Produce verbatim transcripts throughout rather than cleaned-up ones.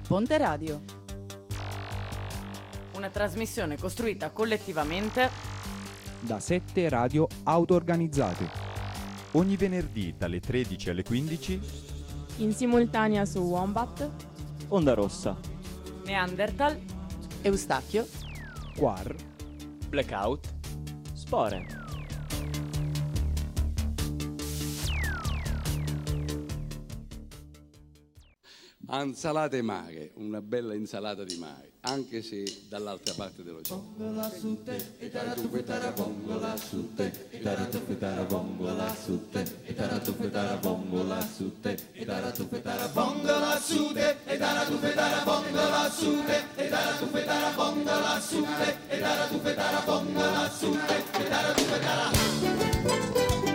Ponte Radio. Una trasmissione costruita collettivamente da sette radio auto-organizzate. Ogni venerdì dalle tredici alle quindici in simultanea su Wombat, Onda Rossa, Neanderthal, Eustachio, Quar, Blackout, Spore. Insalata e mare, una bella insalata di mare, anche se dall'altra parte dell'oceano. Bongola su te, e taratufetara bongola su te, e taratufetara bongola su te, e taratufetara bongola su te, e taratufetara bongola su te, e taratufetara bongola su te, e taratufetara bongola su te, e taratufetara bongola su te, e taratufetara.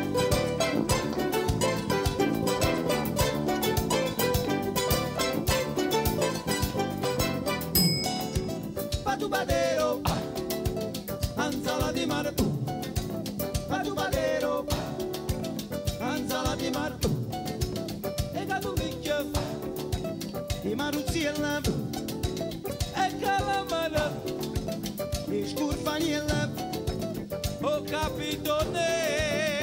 Patubadero, anzala di mare, patubadero, anzala di mare, e catuvicchia, di maruzziella, e calamara, e scurfaniella, o capitone.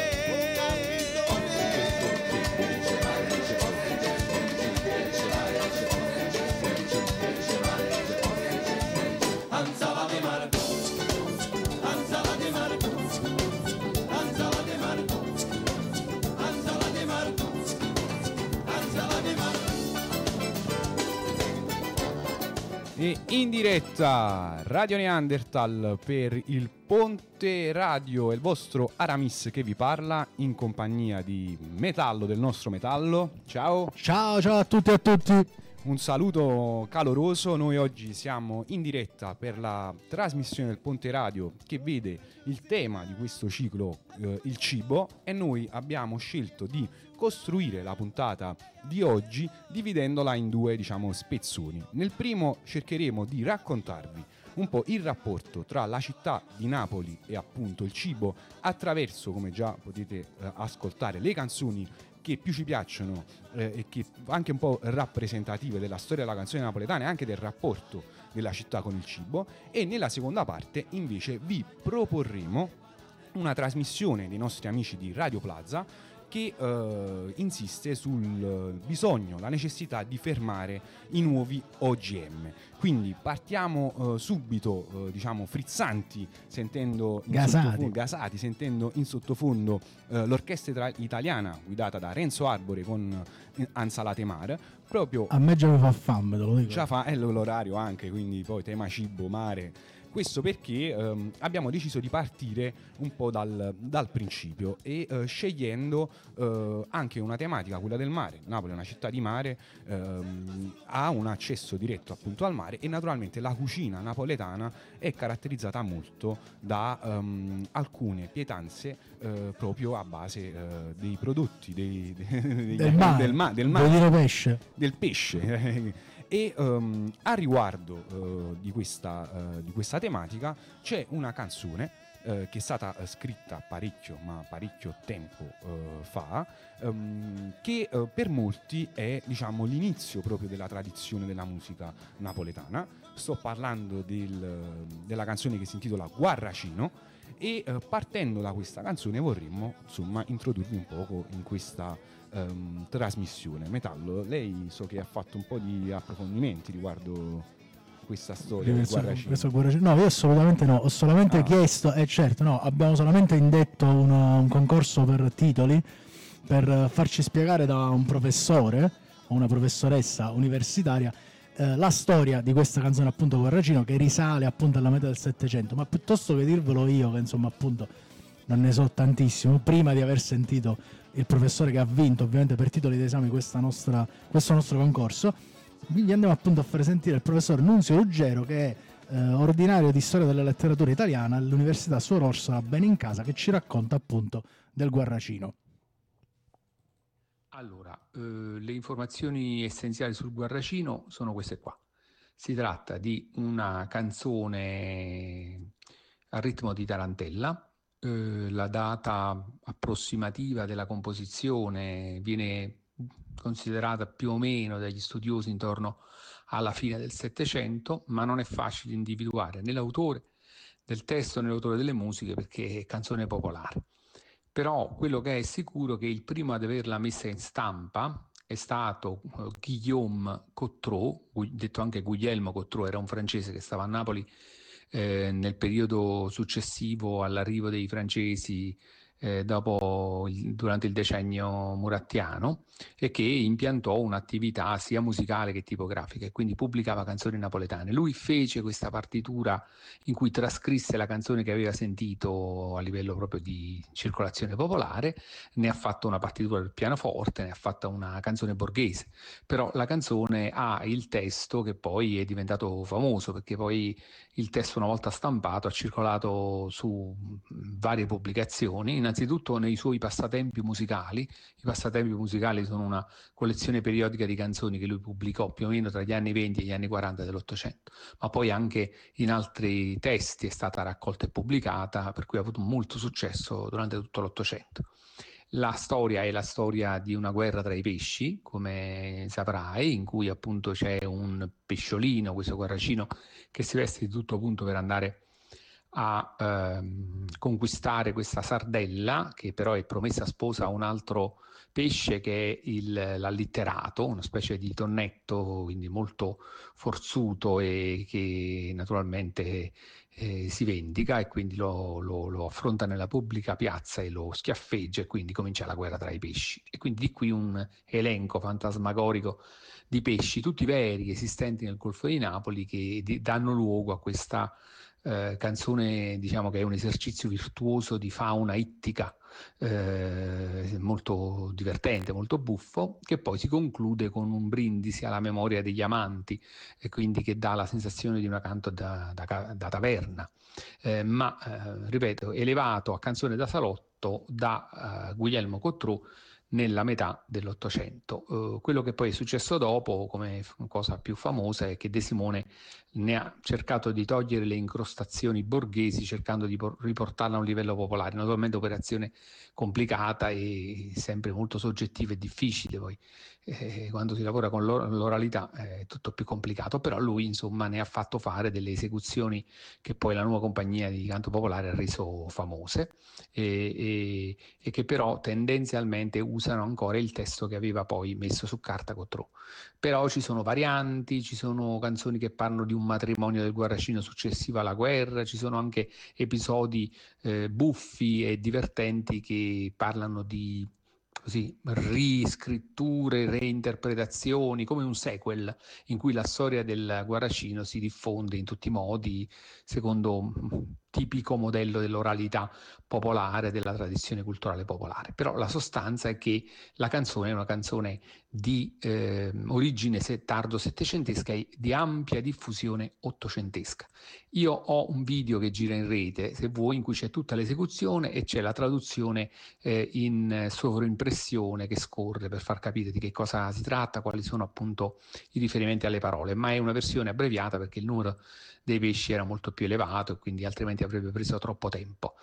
E in diretta Radio Neanderthal per il Ponte Radio, il vostro Aramis che vi parla in compagnia di Metallo, del nostro Metallo. Ciao. Ciao, ciao a tutti e a tutti. Un saluto caloroso. Noi oggi siamo in diretta per la trasmissione del Ponte Radio che vede il tema di questo ciclo, eh, il cibo, e noi abbiamo scelto di costruire la puntata di oggi dividendola in due, diciamo, spezzoni. Nel primo cercheremo di raccontarvi un po' il rapporto tra la città di Napoli e appunto il cibo attraverso, come già potete eh, ascoltare, le canzoni che più ci piacciono eh, e che anche un po' rappresentative della storia della canzone napoletana e anche del rapporto della città con il cibo. E nella seconda parte invece vi proporremo una trasmissione dei nostri amici di Radio Plaza che eh, insiste sul bisogno, la necessità di fermare i nuovi O G M. Quindi partiamo eh, subito, eh, diciamo, frizzanti, sentendo in gasati. sottofondo, gasati, sentendo in sottofondo eh, l'orchestra italiana guidata da Renzo Arbore con Ansalate Mare. Proprio a me già mi fa fame, te lo dico. Già fa, è l'orario anche, quindi poi tema cibo, mare. Questo perché ehm, abbiamo deciso di partire un po' dal, dal principio e eh, scegliendo eh, anche una tematica, quella del mare. Napoli è una città di mare, ehm, ha un accesso diretto appunto al mare e naturalmente la cucina napoletana è caratterizzata molto da ehm, alcune pietanze eh, proprio a base eh, dei prodotti dei, dei, del mare, del, ma, del mare, vuol dire pesce. Del pesce. E um, a riguardo uh, di, questa, uh, di questa tematica c'è una canzone uh, che è stata uh, scritta parecchio, ma parecchio tempo uh, fa, um, che uh, per molti è, diciamo, l'inizio proprio della tradizione della musica napoletana. Sto parlando del, della canzone che si intitola Guarracino. E uh, partendo da questa canzone vorremmo, insomma, introdurvi un poco in questa um, trasmissione. Metallo, lei so che ha fatto un po' di approfondimenti riguardo questa storia del Guarracino. Questo Guarracino. No, io assolutamente no, ho solamente ah. chiesto, e eh, certo, no, abbiamo solamente indetto una, un concorso per titoli per farci spiegare da un professore o una professoressa universitaria Eh, la storia di questa canzone, appunto Guarracino, che risale appunto alla metà del Settecento, ma piuttosto che dirvelo io, che insomma appunto non ne so tantissimo, prima di aver sentito il professore che ha vinto ovviamente per titoli d'esame questa nostra, questo nostro concorso, vi andiamo appunto a fare sentire il professor Nunzio Ruggero, che è eh, ordinario di storia della letteratura italiana all'Università Suor Orsola Benincasa, che ci racconta appunto del Guarracino. Allora, eh, le informazioni essenziali sul Guarracino sono queste qua. Si tratta di una canzone a ritmo di tarantella, eh, la data approssimativa della composizione viene considerata più o meno dagli studiosi intorno alla fine del Settecento, ma non è facile individuare né l'autore del testo né l'autore delle musiche perché è canzone popolare. Però quello che è sicuro è che il primo ad averla messa in stampa è stato Guillaume Cottrau, detto anche Guglielmo Cottrau, era un francese che stava a Napoli eh, nel periodo successivo all'arrivo dei francesi eh, dopo il, durante il decennio murattiano, e che impiantò un'attività sia musicale che tipografica e quindi pubblicava canzoni napoletane. Lui fece questa partitura in cui trascrisse la canzone che aveva sentito a livello proprio di circolazione popolare, ne ha fatto una partitura del pianoforte, ne ha fatta una canzone borghese, però la canzone ha il testo che poi è diventato famoso, perché poi il testo, una volta stampato, ha circolato su varie pubblicazioni, innanzitutto nei suoi passatempi musicali. I passatempi musicali sono una collezione periodica di canzoni che lui pubblicò più o meno tra gli anni venti e gli anni quaranta dell'Ottocento, ma poi anche in altri testi è stata raccolta e pubblicata, per cui ha avuto molto successo durante tutto l'Ottocento. La storia è la storia di una guerra tra i pesci, come saprai, in cui appunto c'è un pesciolino, questo guarracino, che si veste di tutto punto per andare a ehm, conquistare questa sardella, che però è promessa sposa a un altro pesce che è il, l'allitterato, una specie di tonnetto, quindi molto forzuto e che naturalmente eh, si vendica, e quindi lo, lo, lo affronta nella pubblica piazza e lo schiaffeggia, e quindi comincia la guerra tra i pesci. E quindi di qui un elenco fantasmagorico di pesci, tutti veri, esistenti nel Golfo di Napoli, che di, danno luogo a questa Eh, canzone, diciamo che è un esercizio virtuoso di fauna ittica, eh, molto divertente, molto buffo, che poi si conclude con un brindisi alla memoria degli amanti, e quindi che dà la sensazione di un canto da, da, da taverna, eh, ma eh, ripeto, elevato a canzone da salotto da uh, Guglielmo Cottrau nella metà dell'Ottocento. Uh, quello che poi è successo dopo, come cosa più famosa, è che De Simone ne ha cercato di togliere le incrostazioni borghesi, cercando di por- riportarla a un livello popolare. Naturalmente operazione complicata e sempre molto soggettiva e difficile, poi eh, quando si lavora con l'or- l'oralità è tutto più complicato, però lui insomma ne ha fatto fare delle esecuzioni che poi la nuova compagnia di canto popolare ha reso famose, e, e, e che però tendenzialmente usano ancora il testo che aveva poi messo su carta Cottrau. Però ci sono varianti, ci sono canzoni che parlano di un matrimonio del guarracino successivo alla guerra, ci sono anche episodi eh, buffi e divertenti che parlano di così riscritture, reinterpretazioni, come un sequel in cui la storia del guarracino si diffonde in tutti i modi secondo un tipico modello dell'oralità popolare, della tradizione culturale popolare. Però la sostanza è che la canzone è una canzone di eh, origine tardo settecentesca e di ampia diffusione ottocentesca. Io ho un video che gira in rete, se vuoi, in cui c'è tutta l'esecuzione e c'è la traduzione eh, in sovraimpressione che scorre per far capire di che cosa si tratta, quali sono appunto i riferimenti alle parole, ma è una versione abbreviata perché il numero dei pesci era molto più elevato e quindi altrimenti avrebbe preso troppo tempo.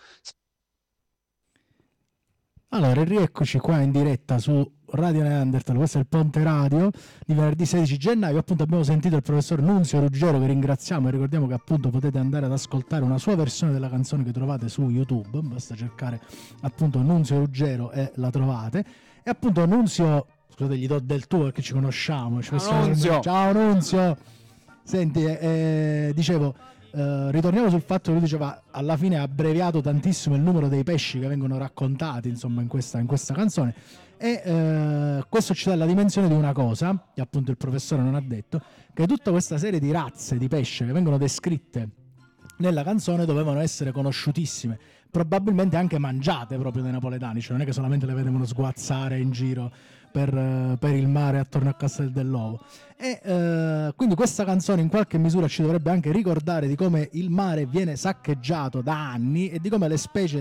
Allora, rieccoci qua in diretta su Radio Neanderthal, questo è il Ponte Radio di venerdì sedici gennaio. Appunto abbiamo sentito il professor Nunzio Ruggero, che ringraziamo, e ricordiamo che appunto potete andare ad ascoltare una sua versione della canzone che trovate su YouTube, basta cercare appunto Nunzio Ruggero e la trovate. E appunto Nunzio, scusate, gli do del tuo perché ci conosciamo. Ci Ciao Nunzio! Ciao Nunzio! Senti, eh, dicevo, eh, ritorniamo sul fatto che lui diceva alla fine ha abbreviato tantissimo il numero dei pesci che vengono raccontati insomma in questa, in questa canzone, e eh, questo ci dà la dimensione di una cosa che appunto il professore non ha detto, che tutta questa serie di razze di pesce che vengono descritte nella canzone dovevano essere conosciutissime, probabilmente anche mangiate proprio dai napoletani, cioè non è che solamente le vedevano sguazzare in giro per, per il mare attorno a Castel dell'Ovo. E eh, quindi questa canzone in qualche misura ci dovrebbe anche ricordare di come il mare viene saccheggiato da anni e di come le specie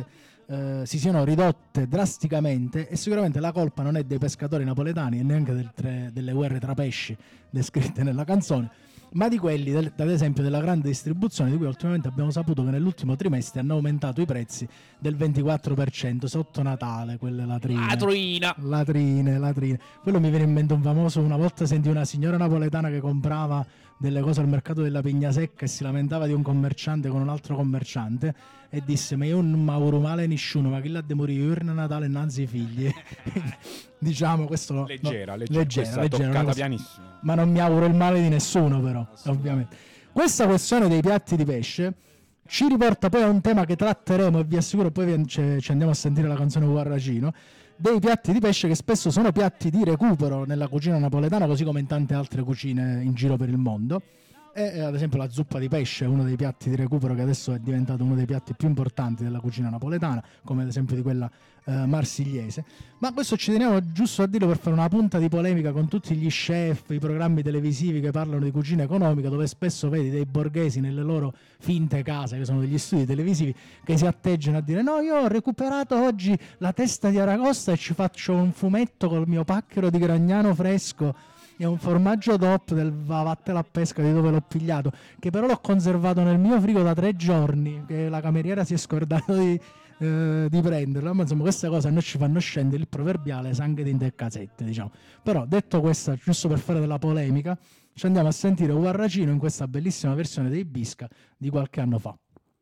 eh, si siano ridotte drasticamente, e sicuramente la colpa non è dei pescatori napoletani e neanche del tre, delle guerre tra pesci descritte nella canzone, ma di quelli, del, ad esempio, della grande distribuzione, di cui ultimamente abbiamo saputo che nell'ultimo trimestre hanno aumentato i prezzi del ventiquattro per cento sotto Natale, quelle latrine. Latrina! Latrine, latrine. Quello mi viene in mente un famoso, una volta sentì una signora napoletana che comprava delle cose al mercato della Pignasecca e si lamentava di un commerciante con un altro commerciante e disse: ma io non mi auguro male nessuno, ma chi l'ha de morire io a Natale innanzi ai figli. Diciamo questo lo, leggera, no, leggera, leggera, questa leggera, toccata cosa, pianissimo. ma non mi auguro il male di nessuno, però, ovviamente. Questa questione dei piatti di pesce ci riporta poi a un tema che tratteremo, e vi assicuro poi vi- ci ci andiamo a sentire la canzone Guarracino, dei piatti di pesce che spesso sono piatti di recupero nella cucina napoletana, così come in tante altre cucine in giro per il mondo. E, ad esempio, la zuppa di pesce è uno dei piatti di recupero che adesso è diventato uno dei piatti più importanti della cucina napoletana, come ad esempio di quella eh, marsigliese. Ma questo ci teniamo giusto a dirlo per fare una punta di polemica con tutti gli chef, i programmi televisivi che parlano di cucina economica, dove spesso vedi dei borghesi nelle loro finte case, che sono degli studi televisivi, che si atteggiano a dire: no, io ho recuperato oggi la testa di aragosta e ci faccio un fumetto col mio pacchero di Gragnano fresco e un formaggio DOP del Vattela a pesca di dove l'ho pigliato, che però l'ho conservato nel mio frigo da tre giorni, che la cameriera si è scordato di, eh, di prenderlo. Ma insomma, queste cose a noi ci fanno scendere il proverbiale sangue di in casette, diciamo. Però, detto questo, giusto per fare della polemica, ci andiamo a sentire Guarracino in questa bellissima versione dei Bisca di qualche anno fa.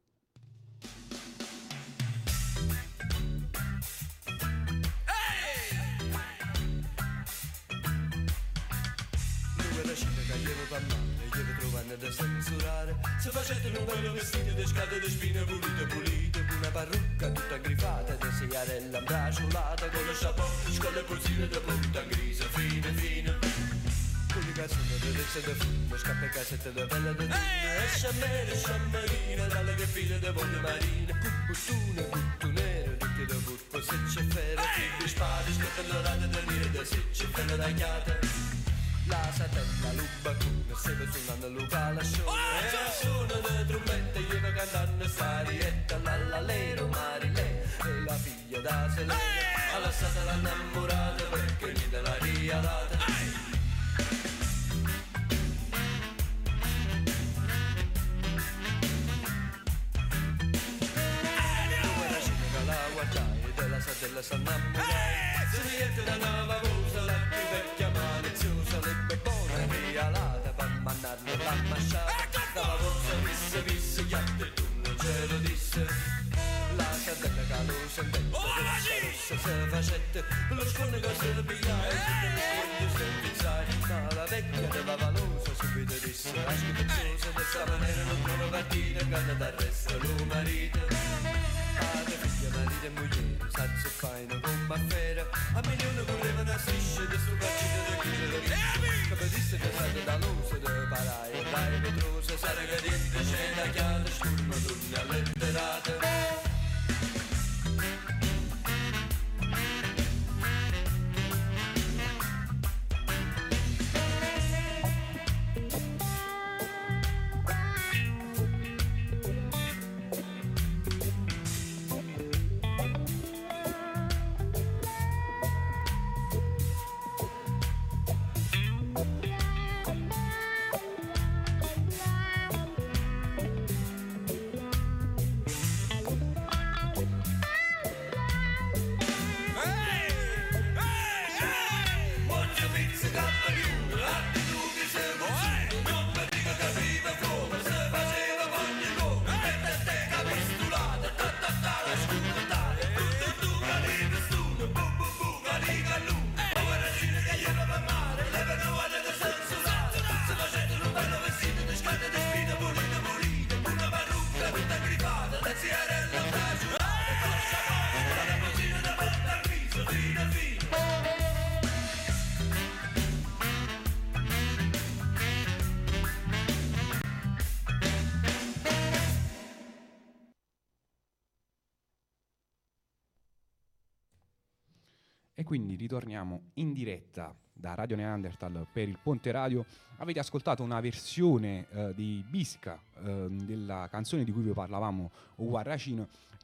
Da censurare, se facete un bello vestito di scade di spine pulite pulite, con una parrucca tutta grifata, di sigarella imbraciolata, con lo chapeau, con le pulsine di punta grisa, fine fine. Con le canzoni di riccia di fumo, scappa cassette di pelle di dune, e sciammere, sciammerine, dalle che file di voglie marine, buttune, buttunere, ricche di buppo, se c'è fere, figli spade, scottellorate da nire, da sicce, felle tagliate. La satella, l'ubacuna, se lo suonano Luca Lascione, e la suona le trombette, io va cantando sta rietta, l'allalero Marilè, e la figlia da Selene, ha lasciata l'innamorata perché gli dà la rialata. Dove la scena che la guardai, della satella s'innamorai, se niente da nuova cosa, la più vecchia maliziosa, le beccone rialata, per mandarne la masciata, dalla forza visse, visse, gli altri tu non ce lo disse. La satella che lo sentette, rossa, rossa, se facette, lo sconne che se pigliai, tutte le scogne se pizzai, ma la vecchia della valosa subito disse, la schifezzosa, di sta maniera non trova partita, canta d'arresto lo marito. Padre, figlia, marito e moglie, sazzo faino con baffera, a milione correvano a strisce di sto bacino di chilo di vita, che disse che state da luce di parai, e dai vetrose, sarà che dietro c'è la chiave, sturma turni alletterate. E quindi ritorniamo in diretta da Radio Neanderthal per il Ponte Radio. Avete ascoltato una versione eh, di Bisca eh, della canzone di cui vi parlavamo, O Guarracino, che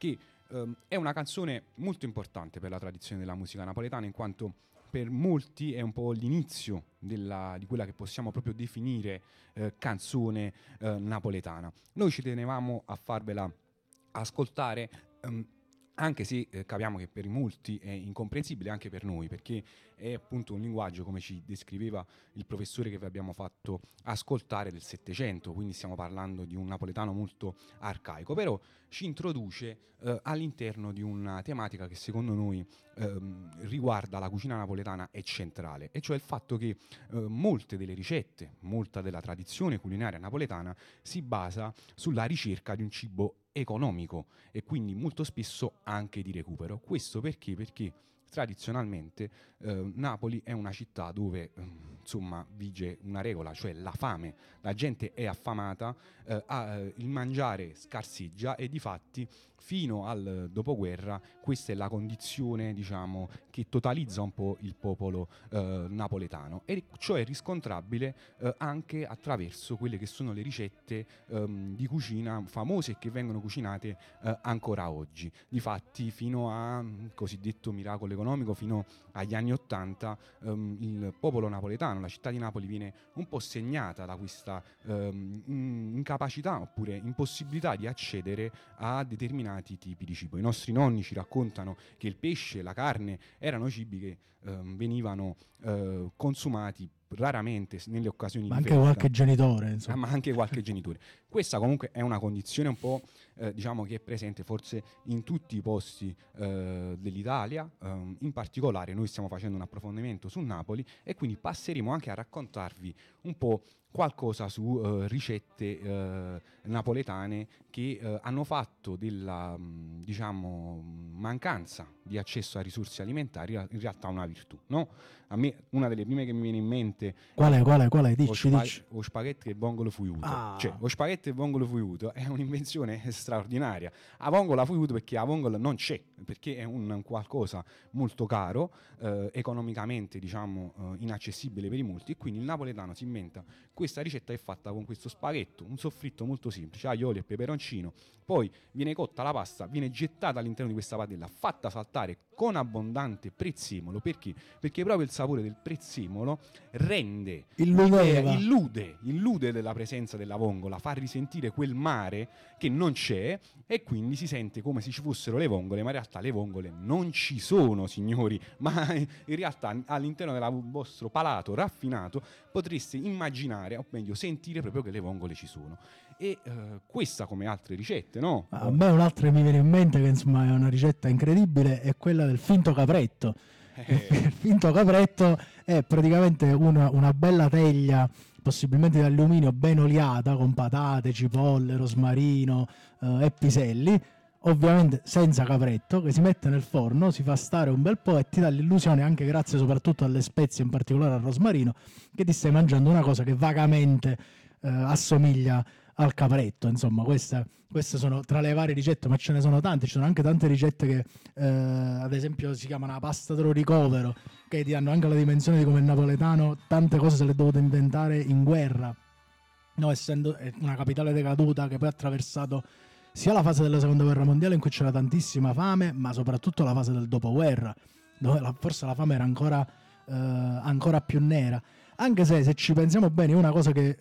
ehm, è una canzone molto importante per la tradizione della musica napoletana, in quanto per molti è un po' l'inizio della, di quella che possiamo proprio definire eh, canzone eh, napoletana. Noi ci tenevamo a farvela ascoltare, ehm, anche se eh, capiamo che per molti è incomprensibile, anche per noi, perché è appunto un linguaggio, come ci descriveva il professore che vi abbiamo fatto ascoltare, del Settecento, quindi stiamo parlando di un napoletano molto arcaico, però ci introduce eh, all'interno di una tematica che secondo noi ehm, riguarda la cucina napoletana, è centrale, e cioè il fatto che eh, molte delle ricette, molta della tradizione culinaria napoletana si basa sulla ricerca di un cibo economico e quindi molto spesso anche di recupero. Questo perché? Perché tradizionalmente eh, Napoli è una città dove eh, insomma vige una regola, cioè la fame. La gente è affamata, eh, ha, eh, il mangiare scarseggia, e difatti fino al dopoguerra questa è la condizione, diciamo, che totalizza un po' il popolo eh, napoletano, e ciò è riscontrabile eh, anche attraverso quelle che sono le ricette ehm, di cucina famose che vengono cucinate eh, ancora oggi. Difatti fino a cosiddetto miracolo economico, fino agli anni ottanta, ehm, il popolo napoletano, la città di Napoli, viene un po' segnata da questa ehm, incapacità oppure impossibilità di accedere a determinati tipi di cibo. I nostri nonni ci raccontano che il pesce, la carne erano cibi che ehm, venivano eh, consumati raramente nelle occasioni ma di anche festa. qualche genitore, insomma. Ah, ma anche qualche genitore. Questa comunque è una condizione un po' eh, diciamo che è presente forse in tutti i posti eh, dell'Italia. Um, in particolare noi stiamo facendo un approfondimento su Napoli, e quindi passeremo anche a raccontarvi un po' qualcosa su uh, ricette uh, napoletane che uh, hanno fatto della mh, diciamo mancanza di accesso a risorse alimentari in realtà una virtù, no? A me una delle prime che mi viene in mente quale quale quale dici, o, spa- dici. o spaghetti e vongolo fuiuto. Ah. Cioè o spaghetti e vongolo fuiuto è un'invenzione straordinaria. A vongola fuiuto perché a vongola non c'è, perché è un, un qualcosa molto caro, eh, economicamente diciamo eh, inaccessibile per i molti, e quindi il napoletano si inventa questa ricetta. È fatta con questo spaghetto, un soffritto molto semplice, aioli e peperoncino, poi viene cotta la pasta, viene gettata all'interno di questa padella, fatta saltare con abbondante prezzemolo. Perché? Perché proprio il sapore del prezzemolo rende, Illudeva. illude, illude della presenza della vongola, fa risentire quel mare che non c'è, e quindi si sente come se ci fossero le vongole, ma in realtà le vongole non ci sono, signori, ma in realtà all'interno del vostro palato raffinato potreste immaginare, o meglio sentire proprio che le vongole ci sono. E uh, questa, come altre ricette, no? A me un'altra che mi viene in mente, che insomma è una ricetta incredibile, è quella del finto capretto. Eh. Il finto capretto è praticamente una, una bella teglia, possibilmente di alluminio, ben oliata, con patate, cipolle, rosmarino eh, e piselli, ovviamente senza capretto, che si mette nel forno, si fa stare un bel po' e ti dà l'illusione, anche grazie soprattutto alle spezie, in particolare al rosmarino, che ti stai mangiando una cosa che vagamente eh, assomiglia al capretto. Insomma, queste, queste sono tra le varie ricette, ma ce ne sono tante. Ci sono anche tante ricette che eh, ad esempio si chiamano la pasta dello ricovero, che ti danno anche la dimensione di come il napoletano tante cose se le è dovuto inventare in guerra, no, essendo una capitale decaduta, che poi ha attraversato sia la fase della seconda guerra mondiale, in cui c'era tantissima fame, ma soprattutto la fase del dopoguerra, dove la, forse la fame era ancora, eh, ancora più nera. Anche se, se ci pensiamo bene, una cosa che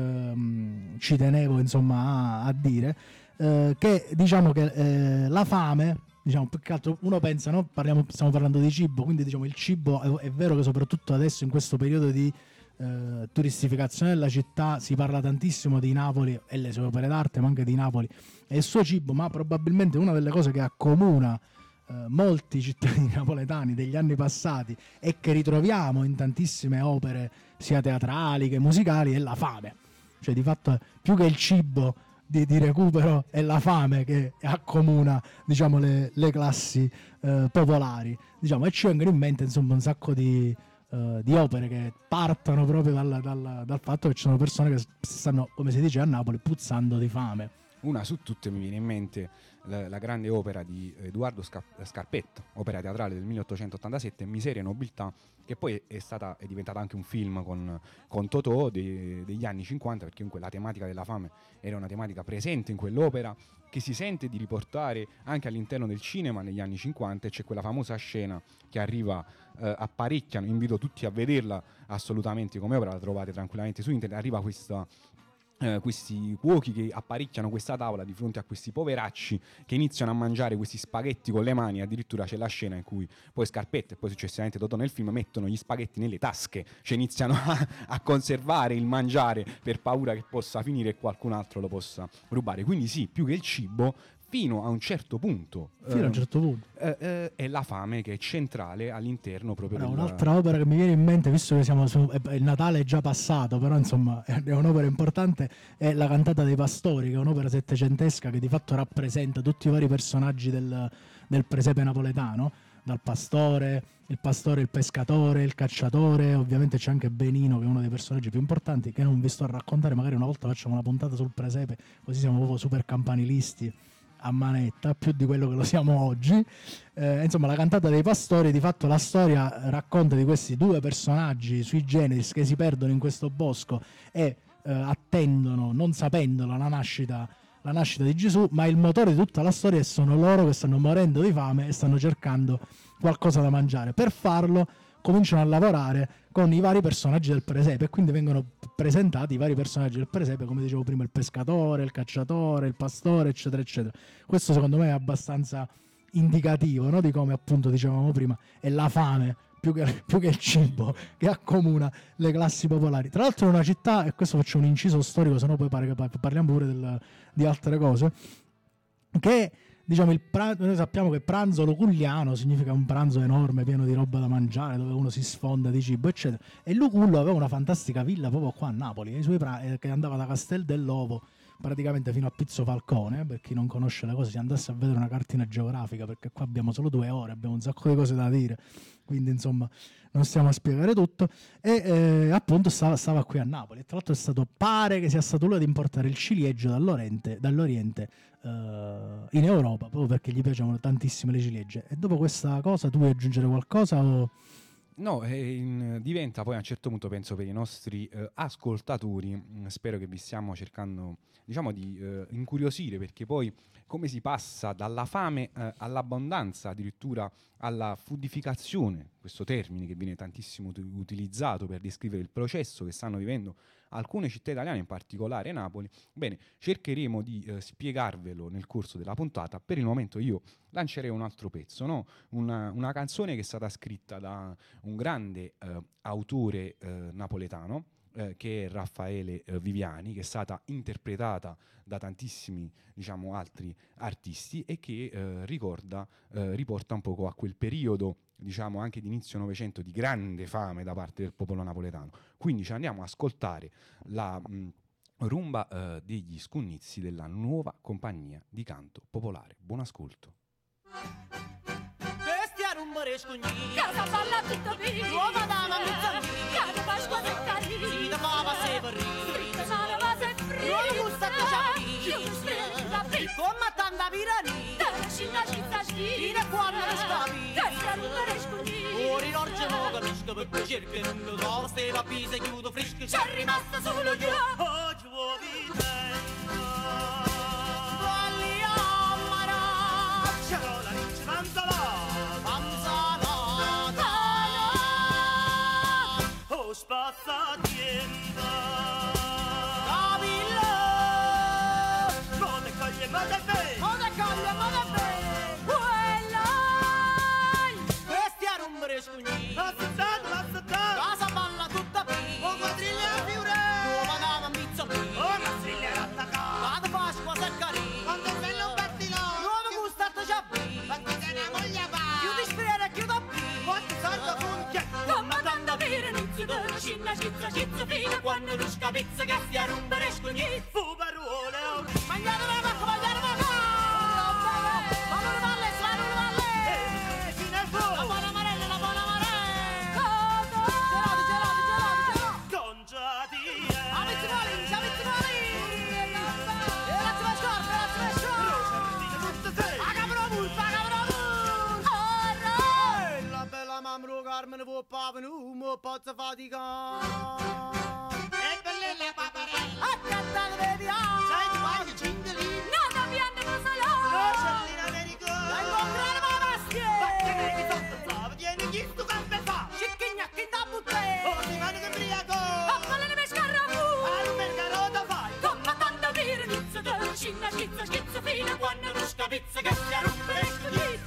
ehm, ci tenevo insomma a, a dire, eh, che diciamo che eh, la fame, diciamo, più che altro uno pensa, no? Parliamo, stiamo parlando di cibo, quindi diciamo il cibo è, è vero che soprattutto adesso in questo periodo di eh, turistificazione della città si parla tantissimo di Napoli e le sue opere d'arte, ma anche di Napoli e il suo cibo, ma probabilmente una delle cose che accomuna Uh, molti cittadini napoletani degli anni passati e che ritroviamo in tantissime opere sia teatrali che musicali è la fame. Cioè di fatto più che il cibo di, di recupero è la fame che accomuna, diciamo, le, le classi uh, popolari, diciamo, e ci vengono in mente insomma un sacco di, uh, di opere che partono proprio dal, dal, dal fatto che ci sono persone che stanno, come si dice a Napoli, puzzando di fame. Una su tutte mi viene in mente la, la grande opera di Edoardo Scar- Scarpetta, opera teatrale del milleottocentottantasette, Miseria e nobiltà, che poi è stata è diventata anche un film con, con Totò de, degli anni cinquanta, perché comunque la tematica della fame era una tematica presente in quell'opera, che si sente di riportare anche all'interno del cinema negli anni cinquanta. E c'è quella famosa scena che arriva, eh, apparecchiano, invito tutti a vederla assolutamente come opera, la trovate tranquillamente su internet, arriva questa Uh, questi cuochi che apparecchiano questa tavola di fronte a questi poveracci che iniziano a mangiare questi spaghetti con le mani. Addirittura c'è la scena in cui poi Scarpetta e poi successivamente Totò nel film mettono gli spaghetti nelle tasche, cioè iniziano a, a conservare il mangiare per paura che possa finire e qualcun altro lo possa rubare. Quindi sì, più che il cibo, fino a un certo punto, fino eh, a un certo punto eh, eh, è la fame che è centrale all'interno proprio però della... Un'altra opera che mi viene in mente, visto che siamo su, eh, il Natale è già passato, però insomma è, è un'opera importante, è La cantata dei pastori, che è un'opera settecentesca che di fatto rappresenta tutti i vari personaggi del, del presepe napoletano, dal pastore, il pastore, il pescatore, il cacciatore. Ovviamente c'è anche Benino, che è uno dei personaggi più importanti, che non vi sto a raccontare, magari una volta facciamo una puntata sul presepe, così siamo proprio super campanilisti a manetta, più di quello che lo siamo oggi. Eh, insomma, La cantata dei pastori, di fatto la storia racconta di questi due personaggi sui generis che si perdono in questo bosco e eh, attendono, non sapendolo, la nascita, la nascita di Gesù, ma il motore di tutta la storia sono loro che stanno morendo di fame e stanno cercando qualcosa da mangiare. Per farlo cominciano a lavorare con i vari personaggi del presepe, e quindi vengono presentati i vari personaggi del presepe, come dicevo prima, il pescatore, il cacciatore, il pastore, eccetera eccetera. Questo secondo me è abbastanza indicativo, no? Di come appunto dicevamo prima è la fame più che, più che il cibo che accomuna le classi popolari. Tra l'altro è una città, e questo faccio un inciso storico, se no poi pare che parliamo pure del, di altre cose, che diciamo il pra- noi sappiamo che pranzo luculliano significa un pranzo enorme pieno di roba da mangiare, dove uno si sfonda di cibo eccetera, e Lucullo aveva una fantastica villa proprio qua a Napoli, i suoi pra- eh, che andava da Castel dell'Ovo praticamente fino a Pizzo Falcone. Eh, per chi non conosce le cose, si andasse a vedere una cartina geografica, perché qua abbiamo solo due ore, abbiamo un sacco di cose da dire, quindi insomma non stiamo a spiegare tutto. E eh, appunto stava, stava qui a Napoli, e tra l'altro è stato, pare che sia stato lui ad importare il ciliegio dall'Oriente, dall'Oriente uh, in Europa, proprio perché gli piacevano tantissimo le ciliegie. E dopo questa cosa tu vuoi aggiungere qualcosa o... No, eh, in, diventa poi a un certo punto, penso, per i nostri eh, ascoltatori, mh, spero che vi stiamo cercando, diciamo, di eh, incuriosire, perché poi come si passa dalla fame eh, all'abbondanza, addirittura alla foodificazione, questo termine che viene tantissimo ut- utilizzato per descrivere il processo che stanno vivendo alcune città italiane, in particolare Napoli. Bene, cercheremo di eh, spiegarvelo nel corso della puntata. Per il momento io lancerei un altro pezzo, no? una, una canzone che è stata scritta da un grande eh, autore eh, napoletano, eh, che è Raffaele eh, Viviani, che è stata interpretata da tantissimi, diciamo, altri artisti, e che eh, ricorda, eh, riporta un poco a quel periodo, diciamo anche di inizio Novecento, di grande fame da parte del popolo napoletano. Quindi ci andiamo a ascoltare la mh, rumba eh, degli Scunnizi della nuova compagnia di canto popolare. Buon ascolto. Casa balla tutto qui, nuova dama mezzanini, casa Pasqua Zeccari, si da fava se vorrì, fritta male va se fritta, non gusta che c'ha io mi spero da fritta, come tanta pirani, dalla scina cizza schina, quando le scavi, casa non me rescogni, ora in orge non capisco perché cerca non lo trovo, ste la pisa chiudo fresco, c'è rimasta solo io, oggi vuoi vivendo, valli a maraccia, la luce manzala. Spazzatienda Cavillo Mone coglie mone be Mone coglie mone be Quella Questi a rumore scugni L'azzettato, l'azzettato Casa balla tutta qui Un quadriglia a fiure Nuova dama mizzo qui Una striglia rattacata Vado Pasqua Zeccari Quando è bello un pettino Nuovo gustato già qui Quando sei una moglie va Chiudi spirere, chiudo qui Quanti soldi punti Come tanta vire non si deve Cinna cizza cizza fino quando non scapizza che stia rompere scogni fu parole mangiare la vacca mangiare la vacca ma non valle sa non valle fino al fuoco la buona marella la buona marella gelati gelati gelati gelati congiati avete voli avete voli e la tua scorta la tua scorta pavano, mo pozza faticare. E quella è la paparella. A cantare vedi, sai tu anche cingolini. No, da piante non salò. No, cellina americana. Dai, comprare ma vastie. Vattene che sotto zava, tieni chi stu campe fa. Scicchignacchi da butte. Oh, si mani che briaco. A palle ne pescarra fu. Al mercato fai. Come tanta birra, pizza, dolcina, schizza, schizza fina, buona rusca pizza, che si rompe e schizza.